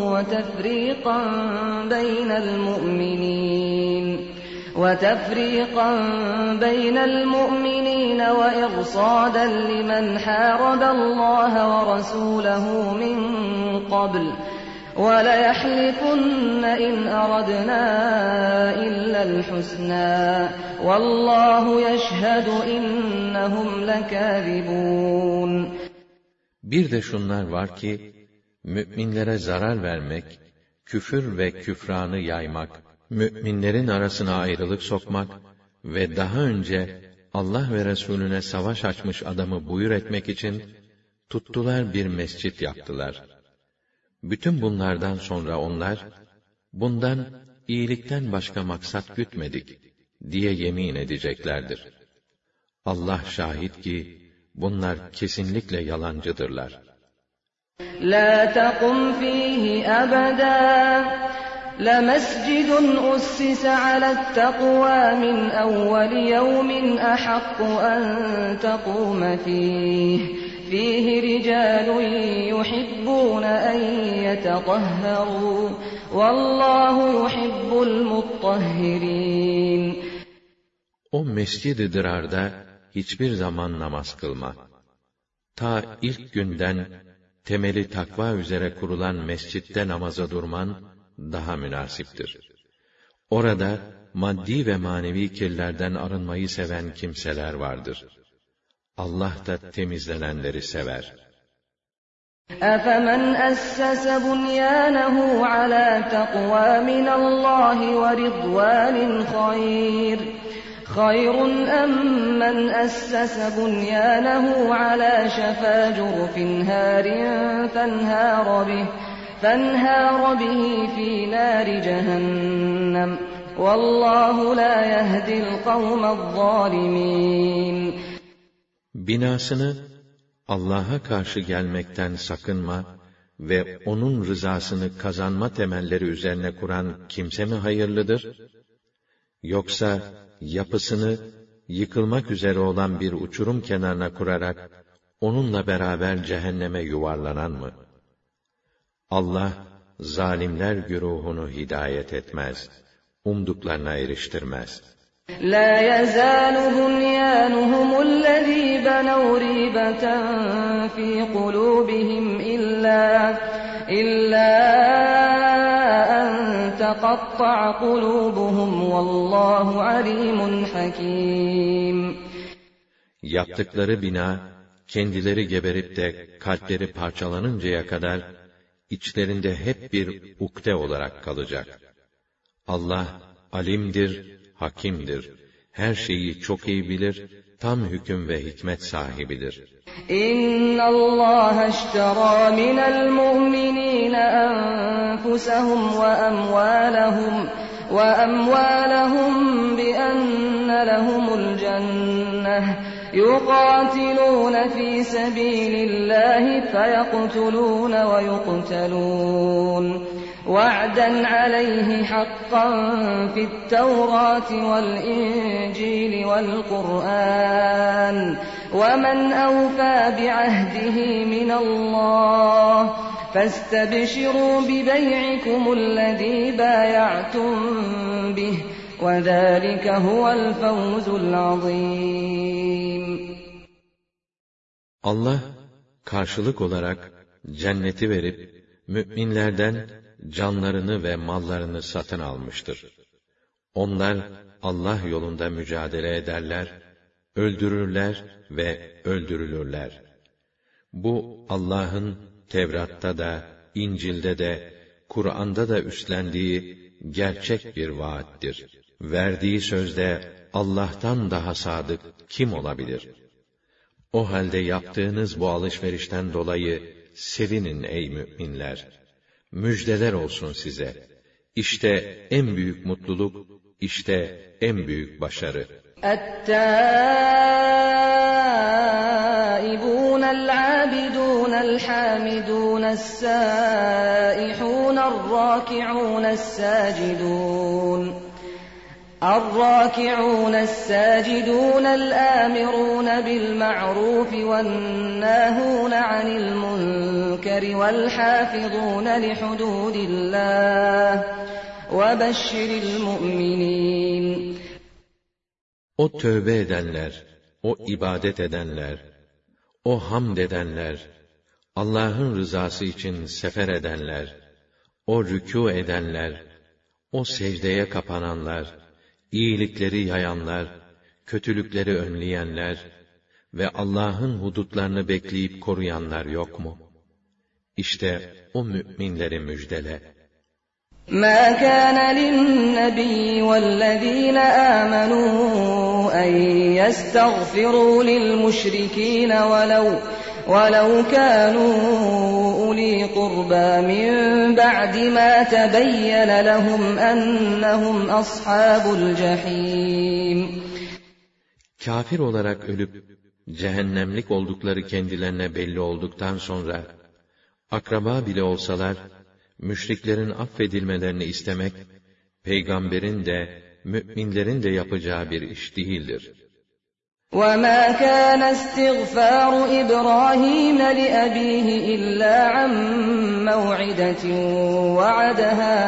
وَتَفْرِيقًا بَيْنَ الْمُؤْمِنِينَ وَإِرْصَادًا لِمَنْ حَارَبَ اللّٰهَ وَرَسُولَهُ مِنْ قَبْلُ وَلَيَحْلِفُنَّ إِنْ أَرَدْنَا إِلَّا الْحُسْنَى وَاللّٰهُ يَشْهَدُ إِنَّهُمْ لَكَاذِبُونَ. Bir de şunlar var ki, müminlere zarar vermek, küfür ve küfranı yaymak, müminlerin arasına ayrılık sokmak ve daha önce Allah ve Resulüne savaş açmış adamı buyur etmek için tuttular bir mescit yaptılar. Bütün bunlardan sonra onlar, bundan iyilikten başka maksat gütmedik diye yemin edeceklerdir. Allah şahit ki, bunlar kesinlikle yalancıdırlar. لَا تَقُمْ فِيهِ أَبَدًا لَمَسْجِدٌ أُسِّسَ عَلَى التَّقْوَى مِنْ أَوَّلِ يَوْمٍ أَحَقُّ أَنْ تَقُومَ فِيهِ رِجَالٌ يُحِبُّونَ أَنْ يَتَطَهَّرُوا وَاللّٰهُ يُحِبُّ الْمُطَّهِّرِينَ. O Mescid-i Dirar'da hiçbir zaman namaz kılma. Ta ilk günden temeli takva üzere kurulan mescitte namaza durman daha münasiptir. Orada maddi ve manevi kirlerden arınmayı seven kimseler vardır. Allah da temizlenenleri sever. أَفَمَنْ أَسَّسَ بُنْيَانَهُ عَلَى تَقْوَى مِنَ اللّٰهِ وَرِضْوَانٍ خَيْرٌ أَمْ مَنْ أَسَّسَ بُنْيَانَهُ عَلَى شَفَا جُرُفٍ هَارٍ فَانْهَارَ بِهِ فِي نَارِ جَهَنَّمَ وَاللّٰهُ لَا يَهْدِي الْقَوْمَ الظَّالِمِينَ. Binasını Allah'a karşı gelmekten sakınma ve onun rızasını kazanma temelleri üzerine kuran kimse mi hayırlıdır? Yoksa yapısını yıkılmak üzere olan bir uçurum kenarına kurarak onunla beraber cehenneme yuvarlanan mı? Allah zalimler güruhunu hidayet etmez, umduklarına eriştirmez. لَا يَزَالُ بُنْيَانُهُمُ الَّذ۪ي بَنَوْا رِيبَةً فِي قُلُوبِهِمْ إِلَّا أَنْ تَقَطَّعَ قُلُوبُهُمْ وَاللّٰهُ عَلِيمٌ حَكِيمٌ. Yaptıkları bina, kendileri geberip de kalpleri parçalanıncaya kadar, içlerinde hep bir ukde olarak kalacak. Allah, alimdir, hakimdir. Her şeyi çok iyi bilir, tam hüküm ve hikmet sahibidir. İnna Allah iştara minel mu'minîne enfusahum ve amwâlehum bi enne lehumul cenneh yuqatilûne fî sebîlillâhi feyeqtulûne ve yuqtelûn. وَعْدًا عَلَيْهِ حَقًّا فِي التَّوْرَاةِ وَالْإِنْجِيلِ وَالْقُرْآنِ وَمَنْ أَوْفَى بِعَهْدِهِ مِنَ اللّٰهِ فاستبشروا ببيعكم الذي بايعتم به وذلك هو الفوز العظيم. Allah karşılık olarak cenneti verip müminlerden canlarını ve mallarını satın almıştır. Onlar Allah yolunda mücadele ederler, öldürürler ve öldürülürler. Bu Allah'ın Tevrat'ta da, İncil'de de, Kur'an'da da üstlendiği gerçek bir vaattir. Verdiği sözde Allah'tan daha sadık kim olabilir? O halde yaptığınız bu alışverişten dolayı sevinin ey müminler. Müjdeler olsun size. İşte en büyük mutluluk, işte en büyük başarı. التائبون العابدون الحامدون السائحون الراكعون الساجدون الآمرون بالمعروف والناهون عن المنكر والحافظون لحدود الله وبشر المؤمنين. O tövbe edenler, o ibadet edenler, o hamd edenler, Allah'ın rızası için sefer edenler, o rükû edenler, o secdeye kapananlar, iyilikleri yayanlar, kötülükleri önleyenler ve Allah'ın hudutlarını bekleyip koruyanlar yok mu? İşte o müminleri müjdele. مَا كَانَ لِلنَّبِيِّ وَالَّذِينَ آمَنُوا أَن يَسْتَغْفِرُوا لِلْمُشْرِكِينَ وَلَوْ كَانُوا أُولِي قُرْبَى مِنْ بَعْدِ مَا تَبَيَّنَ لَهُمْ أَنَّهُمْ أَصْحَابُ الْجَحِيمِ. Kafir olarak ölüp cehennemlik oldukları kendilerine belli olduktan sonra akraba bile olsalar müşriklerin affedilmelerini istemek, peygamberin de, müminlerin de yapacağı bir iş değildir. وَمَا كَانَ اسْتِغْفَارُ إِبْرَاهِيمَ لِأَبِيهِ إِلَّا عَن مَّوْعِدَةٍ وَعَدَهَا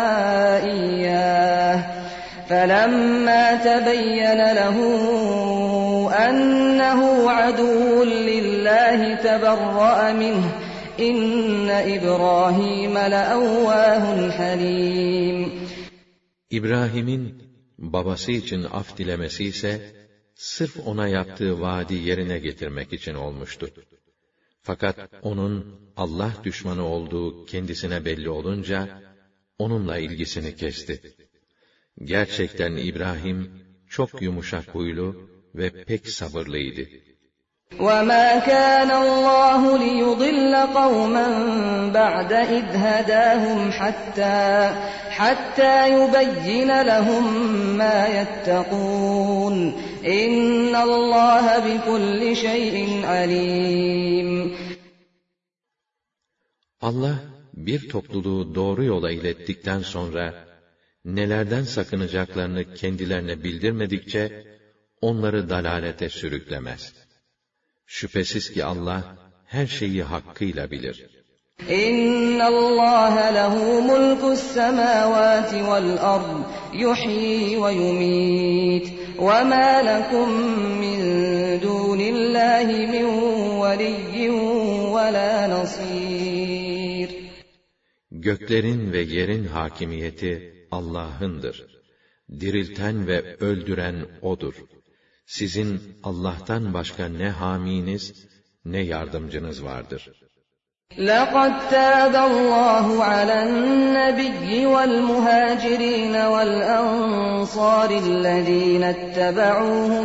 إِيَّاهُ فَلَمَّا تَبَيَّنَ لَهُ أَنَّهُ عَدُوٌّ لِّلَّهِ تَبَرَّأَ مِنْهُ إِنَّ إِبْرَاهِيمَ لَأَوَّاهٌ حَلِيمٌ. İbrahim'in babası için af dilemesi ise sırf ona yaptığı vaadi yerine getirmek için olmuştu. Fakat onun Allah düşmanı olduğu kendisine belli olunca onunla ilgisini kesti. Gerçekten İbrahim çok yumuşak huylu ve pek sabırlıydı. وَمَا كَانَ اللّٰهُ لِيُضِلَّ قَوْمًا بَعْدَ إِذْ هَدَاهُمْ حَتَّى يُبَيِّنَ لَهُم مَّا يَتَّقُونَ إِنَّ اللّٰهَ بِكُلِّ شَيْءٍ عَلِيمٌ. Allah bir topluluğu doğru yola ilettikten sonra nelerden sakınacaklarını kendilerine bildirmedikçe onları dalalete sürüklemez. Şüphesiz ki Allah her şeyi hakkıyla bilir. İnna Allah lehu mulkus semawati vel ard yuhyi ve yumit ve ma lekum min dunillahi min veliyyin ve la nasir. Göklerin ve yerin hakimiyeti Allah'ındır. Dirilten ve öldüren O'dur. Sizin Allah'tan başka ne haminiz, ne yardımcınız vardır. لَقَدْ تَابَ اللّٰهُ عَلَى النَّبِيِّ وَالْمُهَاجِرِينَ وَالْأَنصَارِ الَّذِينَ اتَّبَعُوهُ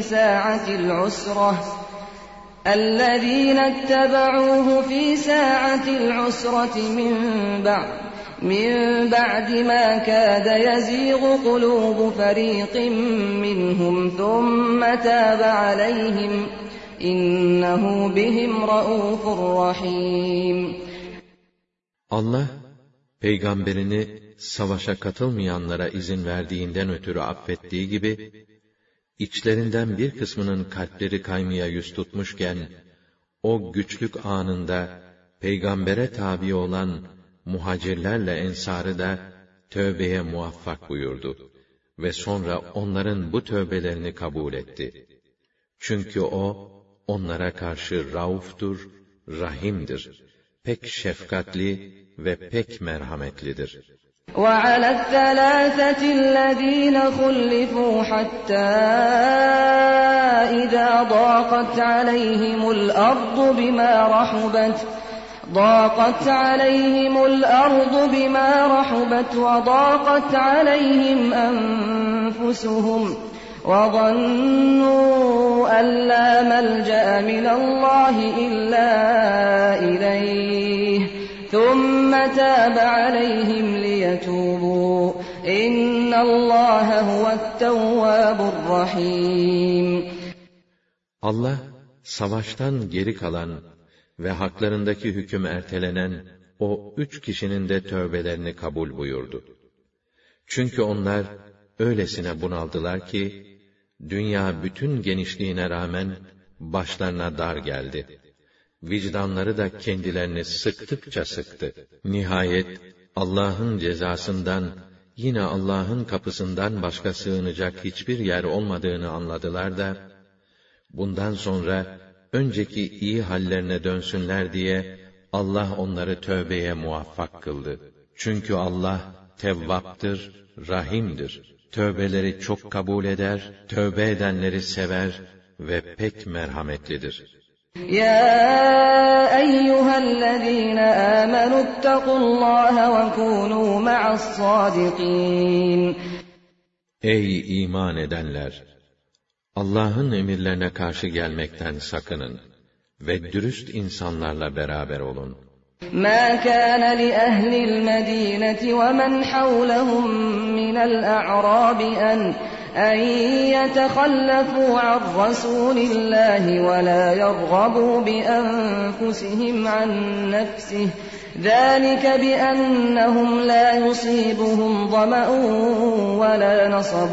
فِي سَاعَةِ الْعُسْرَةِ مِنْ بَعْدِ مَا كَادَ يَزِيغُ قُلُوبُ فَرِيقٍ مِّنْهُمْ ثُمَّ تَابَ عَلَيْهِمْ إِنَّهُ بِهِمْ رَءُوفٌ رَحِيمٌ. Allah, peygamberini savaşa katılmayanlara izin verdiğinden ötürü affettiği gibi, içlerinden bir kısmının kalpleri kaymaya yüz tutmuşken, o güçlük anında peygambere tabi olan muhacirlerle ensarı da tövbeye muvaffak buyurdu ve sonra onların bu tövbelerini kabul etti. Çünkü o onlara karşı rauftur, rahimdir, pek şefkatli ve pek merhametlidir. وَعَلَى الثَّلَاثَةِ الَّذِينَ خُلِّفُوا حَتَّى إِذَا ضَاقَتْ عَلَيْهِمُ الْأَرْضُ بِمَا رَحُبَتْ وَضَاقَتْ عَلَيْهِمْ أَنفُسُهُمْ وَظَنُّوا أَن لَّا مَلْجَأَ مِنَ اللَّهِ إِلَّا إِلَيْهِ ثُمَّ تَابَ عَلَيْهِمْ لِيَتُوبُوا إِنَّ اللَّهَ هُوَ التَّوَّابُ الرَّحِيمُ. Allah, savaştan geri kalan ve haklarındaki hüküm ertelenen o 3 kişinin de tövbelerini kabul buyurdu. Çünkü onlar öylesine bunaldılar ki, dünya bütün genişliğine rağmen başlarına dar geldi. Vicdanları da kendilerini sıktıkça sıktı. Nihayet Allah'ın cezasından, yine Allah'ın kapısından başka sığınacak hiçbir yer olmadığını anladılar da, bundan sonra önceki iyi hallerine dönsünler diye Allah onları tövbeye muvaffak kıldı. Çünkü Allah Tevvap'tır, Rahim'dir. Tövbeleri çok kabul eder, tövbe edenleri sever ve pek merhametlidir. يَا أَيُّهَا الَّذِينَ آمَنُوا اتَّقُوا اللَّهَ وَكُونُوا مَعَ الصَّادِقِينَ. Ey iman edenler! Allah'ın emirlerine karşı gelmekten sakının ve dürüst insanlarla beraber olun. مَا كَانَ لِأَهْلِ الْمَدِينَةِ وَمَنْ حَوْلَهُمْ مِنَ الْأَعْرَابِ أَنْ يَتَخَلَّفُوا عَنْ رَسُولِ اللَّهِ وَلَا يَرْغَبُوا بِأَنفُسِهِمْ عَنْ نَفْسِهِ ذَلِكَ بِأَنَّهُمْ لَا يُصِيبُهُمْ ظَمَأٌ وَلَا نَصَبٌ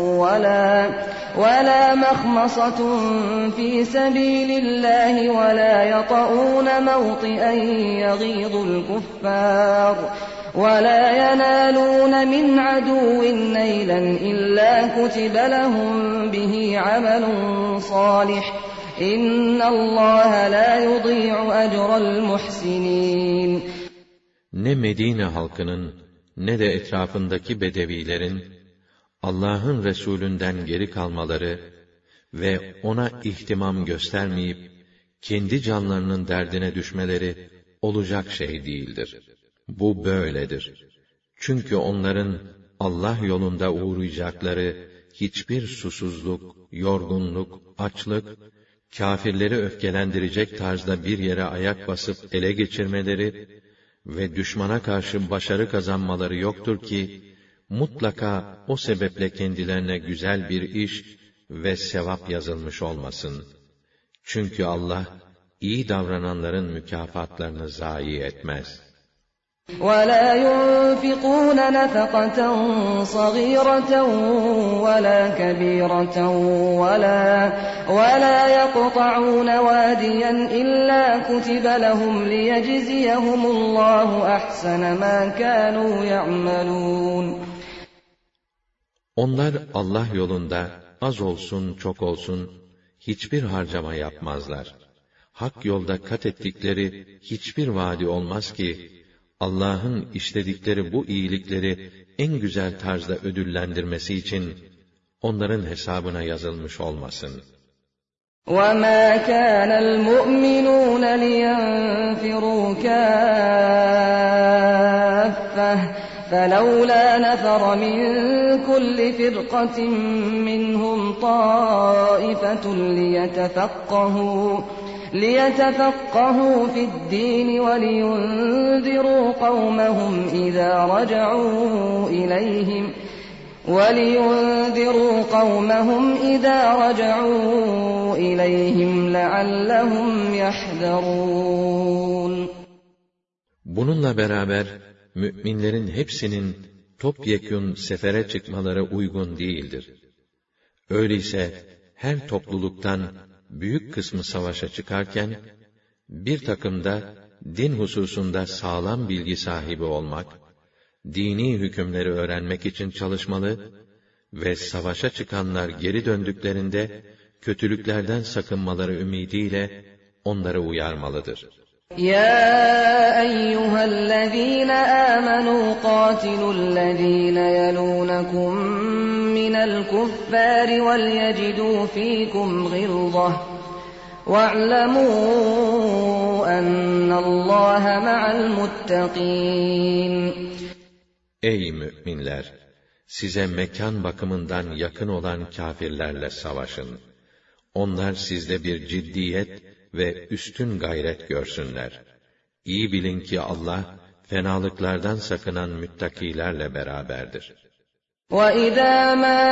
وَلَا مَخْمَصَةٌ فِي سَبِيلِ اللَّهِ وَلَا يَطَئُونَ مَوْطِئًا يَغِيظُ الْكُفَّارَ وَلَا يَنَالُونَ مِنْ عَدُوٍّ نَيْلًا إِلَّا كُتِبَ لَهُم بِهِ عَمَلٌ صَالِحٌ إِنَّ اللَّهَ لَا يُضِيعُ أَجْرَ الْمُحْسِنِينَ. Ne Medine halkının ne de etrafındaki bedevilerin Allah'ın Resulünden geri kalmaları ve ona ihtimam göstermeyip kendi canlarının derdine düşmeleri olacak şey değildir. Bu böyledir. Çünkü onların Allah yolunda uğrayacakları hiçbir susuzluk, yorgunluk, açlık, kâfirleri öfkelendirecek tarzda bir yere ayak basıp ele geçirmeleri ve düşmana karşı başarı kazanmaları yoktur ki, mutlaka o sebeple kendilerine güzel bir iş ve sevap yazılmış olmasın. Çünkü Allah, iyi davrananların mükafatlarını zayi etmez. وَلَا يُنْفِقُونَ نَفَقَةً صَغِيرَةً وَلَا كَبِيرَةً وَلَا يَقْطَعُونَ وَادِيًا إِلَّا كُتِبَ لَهُمْ لِيَجْزِيَهُمُ اللَّهُ أَحْسَنَ مَا كَانُوا يَعْمَلُونَ. Onlar Allah yolunda az olsun çok olsun hiçbir harcama yapmazlar. Hak yolda kat ettikleri hiçbir vaadi olmaz ki Allah'ın işledikleri bu iyilikleri en güzel tarzda ödüllendirmesi için onların hesabına yazılmış olmasın. وَمَا كَانَ الْمُؤْمِنُونَ لِيَنْفِرُوا كَافَّةً فَلَوْلَا نَفَرَ مِنْ كُلِّ فِرْقَةٍ مِّنْهُمْ طَائِفَةٌ لِيَتَفَقَّهُوا فِي الدِّينِ وَلِيُنْذِرُوا قَوْمَهُمْ إِذَا رَجَعُوا إِلَيْهِمْ لَعَلَّهُمْ يَحْذَرُونَ. Bununla beraber müminlerin hepsinin topyekün sefere çıkmaları uygun değildir. Öyleyse her topluluktan büyük kısmı savaşa çıkarken bir takım da din hususunda sağlam bilgi sahibi olmak, dini hükümleri öğrenmek için çalışmalı ve savaşa çıkanlar geri döndüklerinde kötülüklerden sakınmaları ümidiyle onları uyarmalıdır. يا أيها الذين آمنوا قاتلوا الذين يلونكم من الكفار وليجدوا فيكم غلظة واعلموا أن الله مع المتقين. Ey müminler! Size mekan bakımından yakın olan kâfirlerle savaşın. Onlar sizde bir ciddiyet ve üstün gayret görsünler. İyi bilin ki Allah, fenalıklardan sakınan müttakilerle beraberdir. وَإِذَا مَا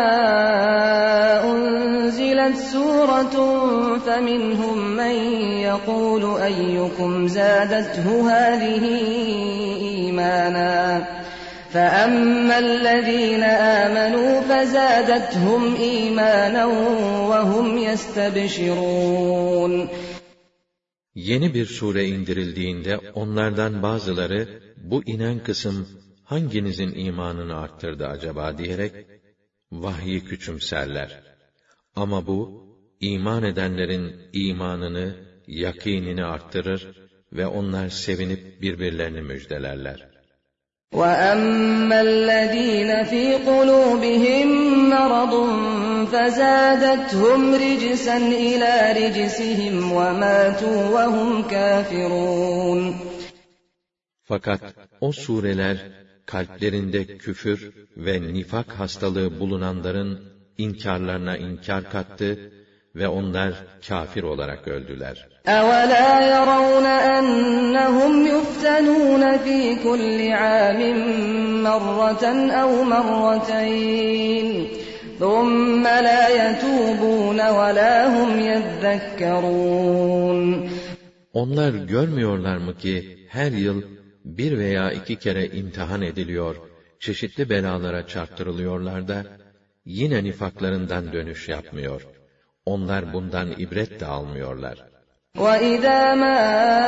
أُنْزِلَتْ سُورَةٌ فَمِنْهُمْ مَنْ يَقُولُ أَيُّكُمْ زَادَتْهُ هَذِهِ إِيمَانًا فَأَمَّا الَّذِينَ آمَنُوا فَزَادَتْهُمْ إِيمَانًا وَهُمْ يَسْتَبْشِرُونَ. Yeni bir sure indirildiğinde onlardan bazıları, bu inen kısım hanginizin imanını arttırdı acaba diyerek vahyi küçümserler. Ama bu, iman edenlerin imanını, yakînini arttırır ve onlar sevinip birbirlerini müjdelerler. وَأَمَّا الَّذِينَ فِي قُلُوبِهِم مَّرَضٌ فَزَادَتْهُمْ رِجْسًا إِلَى رِجْسِهِمْ وَمَاتُوا وَهُمْ كَافِرُونَ. Fakat o sureler, kalplerinde küfür ve nifak hastalığı bulunanların inkârlarına inkâr kattı ve onlar kâfir olarak öldüler. أَوَلَا يَرَوْنَ أَنَّهُمْ يُفْتَنُونَ فِي كُلِّ عَامٍ مَّرَّةً أَوْ مَرَّتَيْنِ ثُمَّ لَا يَتُوبُونَ وَلَا هُمْ يَذَّكَّرُونَ. Onlar görmüyorlar mı ki her yıl bir veya iki kere imtihan ediliyor, çeşitli belalara çarptırılıyorlar da yine nifaklarından dönüş yapmıyor. Onlar bundan ibret de almıyorlar. وَإِذَا مَا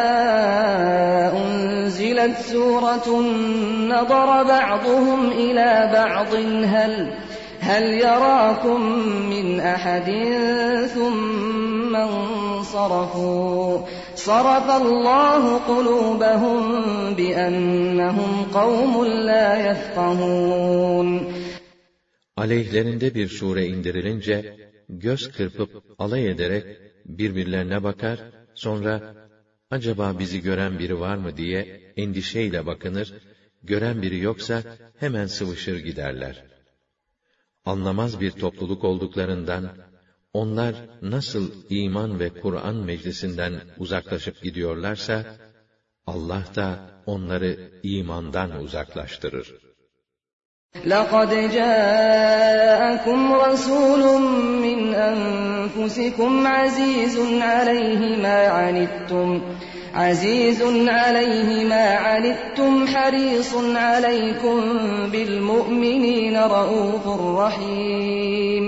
أُنْزِلَتْ سُورَةٌ نَظَرَ بَعْضُهُمْ إِلَى بَعْضٍ هَلْ يَرَاكُمْ مِنْ أَحَدٍ ثُمَّ انصَرَفُوا صَرَفَ اللّٰهُ قُلُوبَهُمْ بِأَنَّهُمْ قَوْمٌ لَا يَفْقَهُونَ. Aleyhlerinde bir sure indirilince, göz kırpıp alay ederek birbirlerine bakar, sonra acaba bizi gören biri var mı diye endişeyle bakınır, gören biri yoksa hemen sıvışır giderler. Anlamaz bir topluluk olduklarından, onlar nasıl iman ve Kur'an meclisinden uzaklaşıp gidiyorlarsa, Allah da onları imandan uzaklaştırır. لَقَدْ جَاءَكُمْ رَسُولٌ مِّنْ أَنفُسِكُمْ عَزِيزٌ عَلَيْهِ مَا عَنِتُّمْ حَرِيصٌ عَلَيْكُمْ بِالْمُؤْمِنِينَ رَءُوفٌ رَحِيمٌ.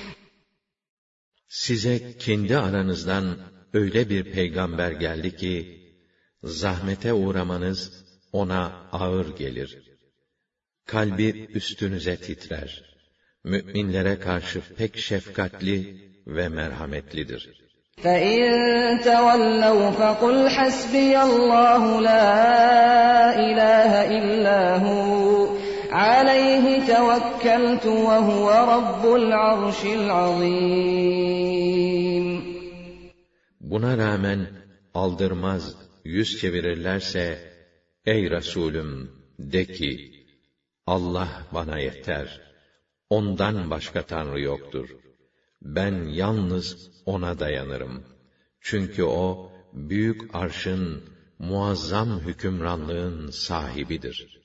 Size kendi aranızdan öyle bir peygamber geldi ki, zahmete uğramanız ona ağır gelir. Kalbi üstünüze titrer. Müminlere karşı pek şefkatli ve merhametlidir. فَإِن تَوَلَّوْا فَقُلْ حَسْبِيَ اللّٰهُ لَا إِلَٰهَ إِلَّا هُوَ عَلَيْهِ تَوَكَّلْتُ وَهُوَ رَبُّ الْعَرْشِ الْعَظِيمِ. Buna rağmen aldırmaz, yüz çevirirlerse, ey Resulüm, de ki, Allah bana yeter. Ondan başka Tanrı yoktur. Ben yalnız ona dayanırım. Çünkü o, büyük arşın, muazzam hükümranlığın sahibidir.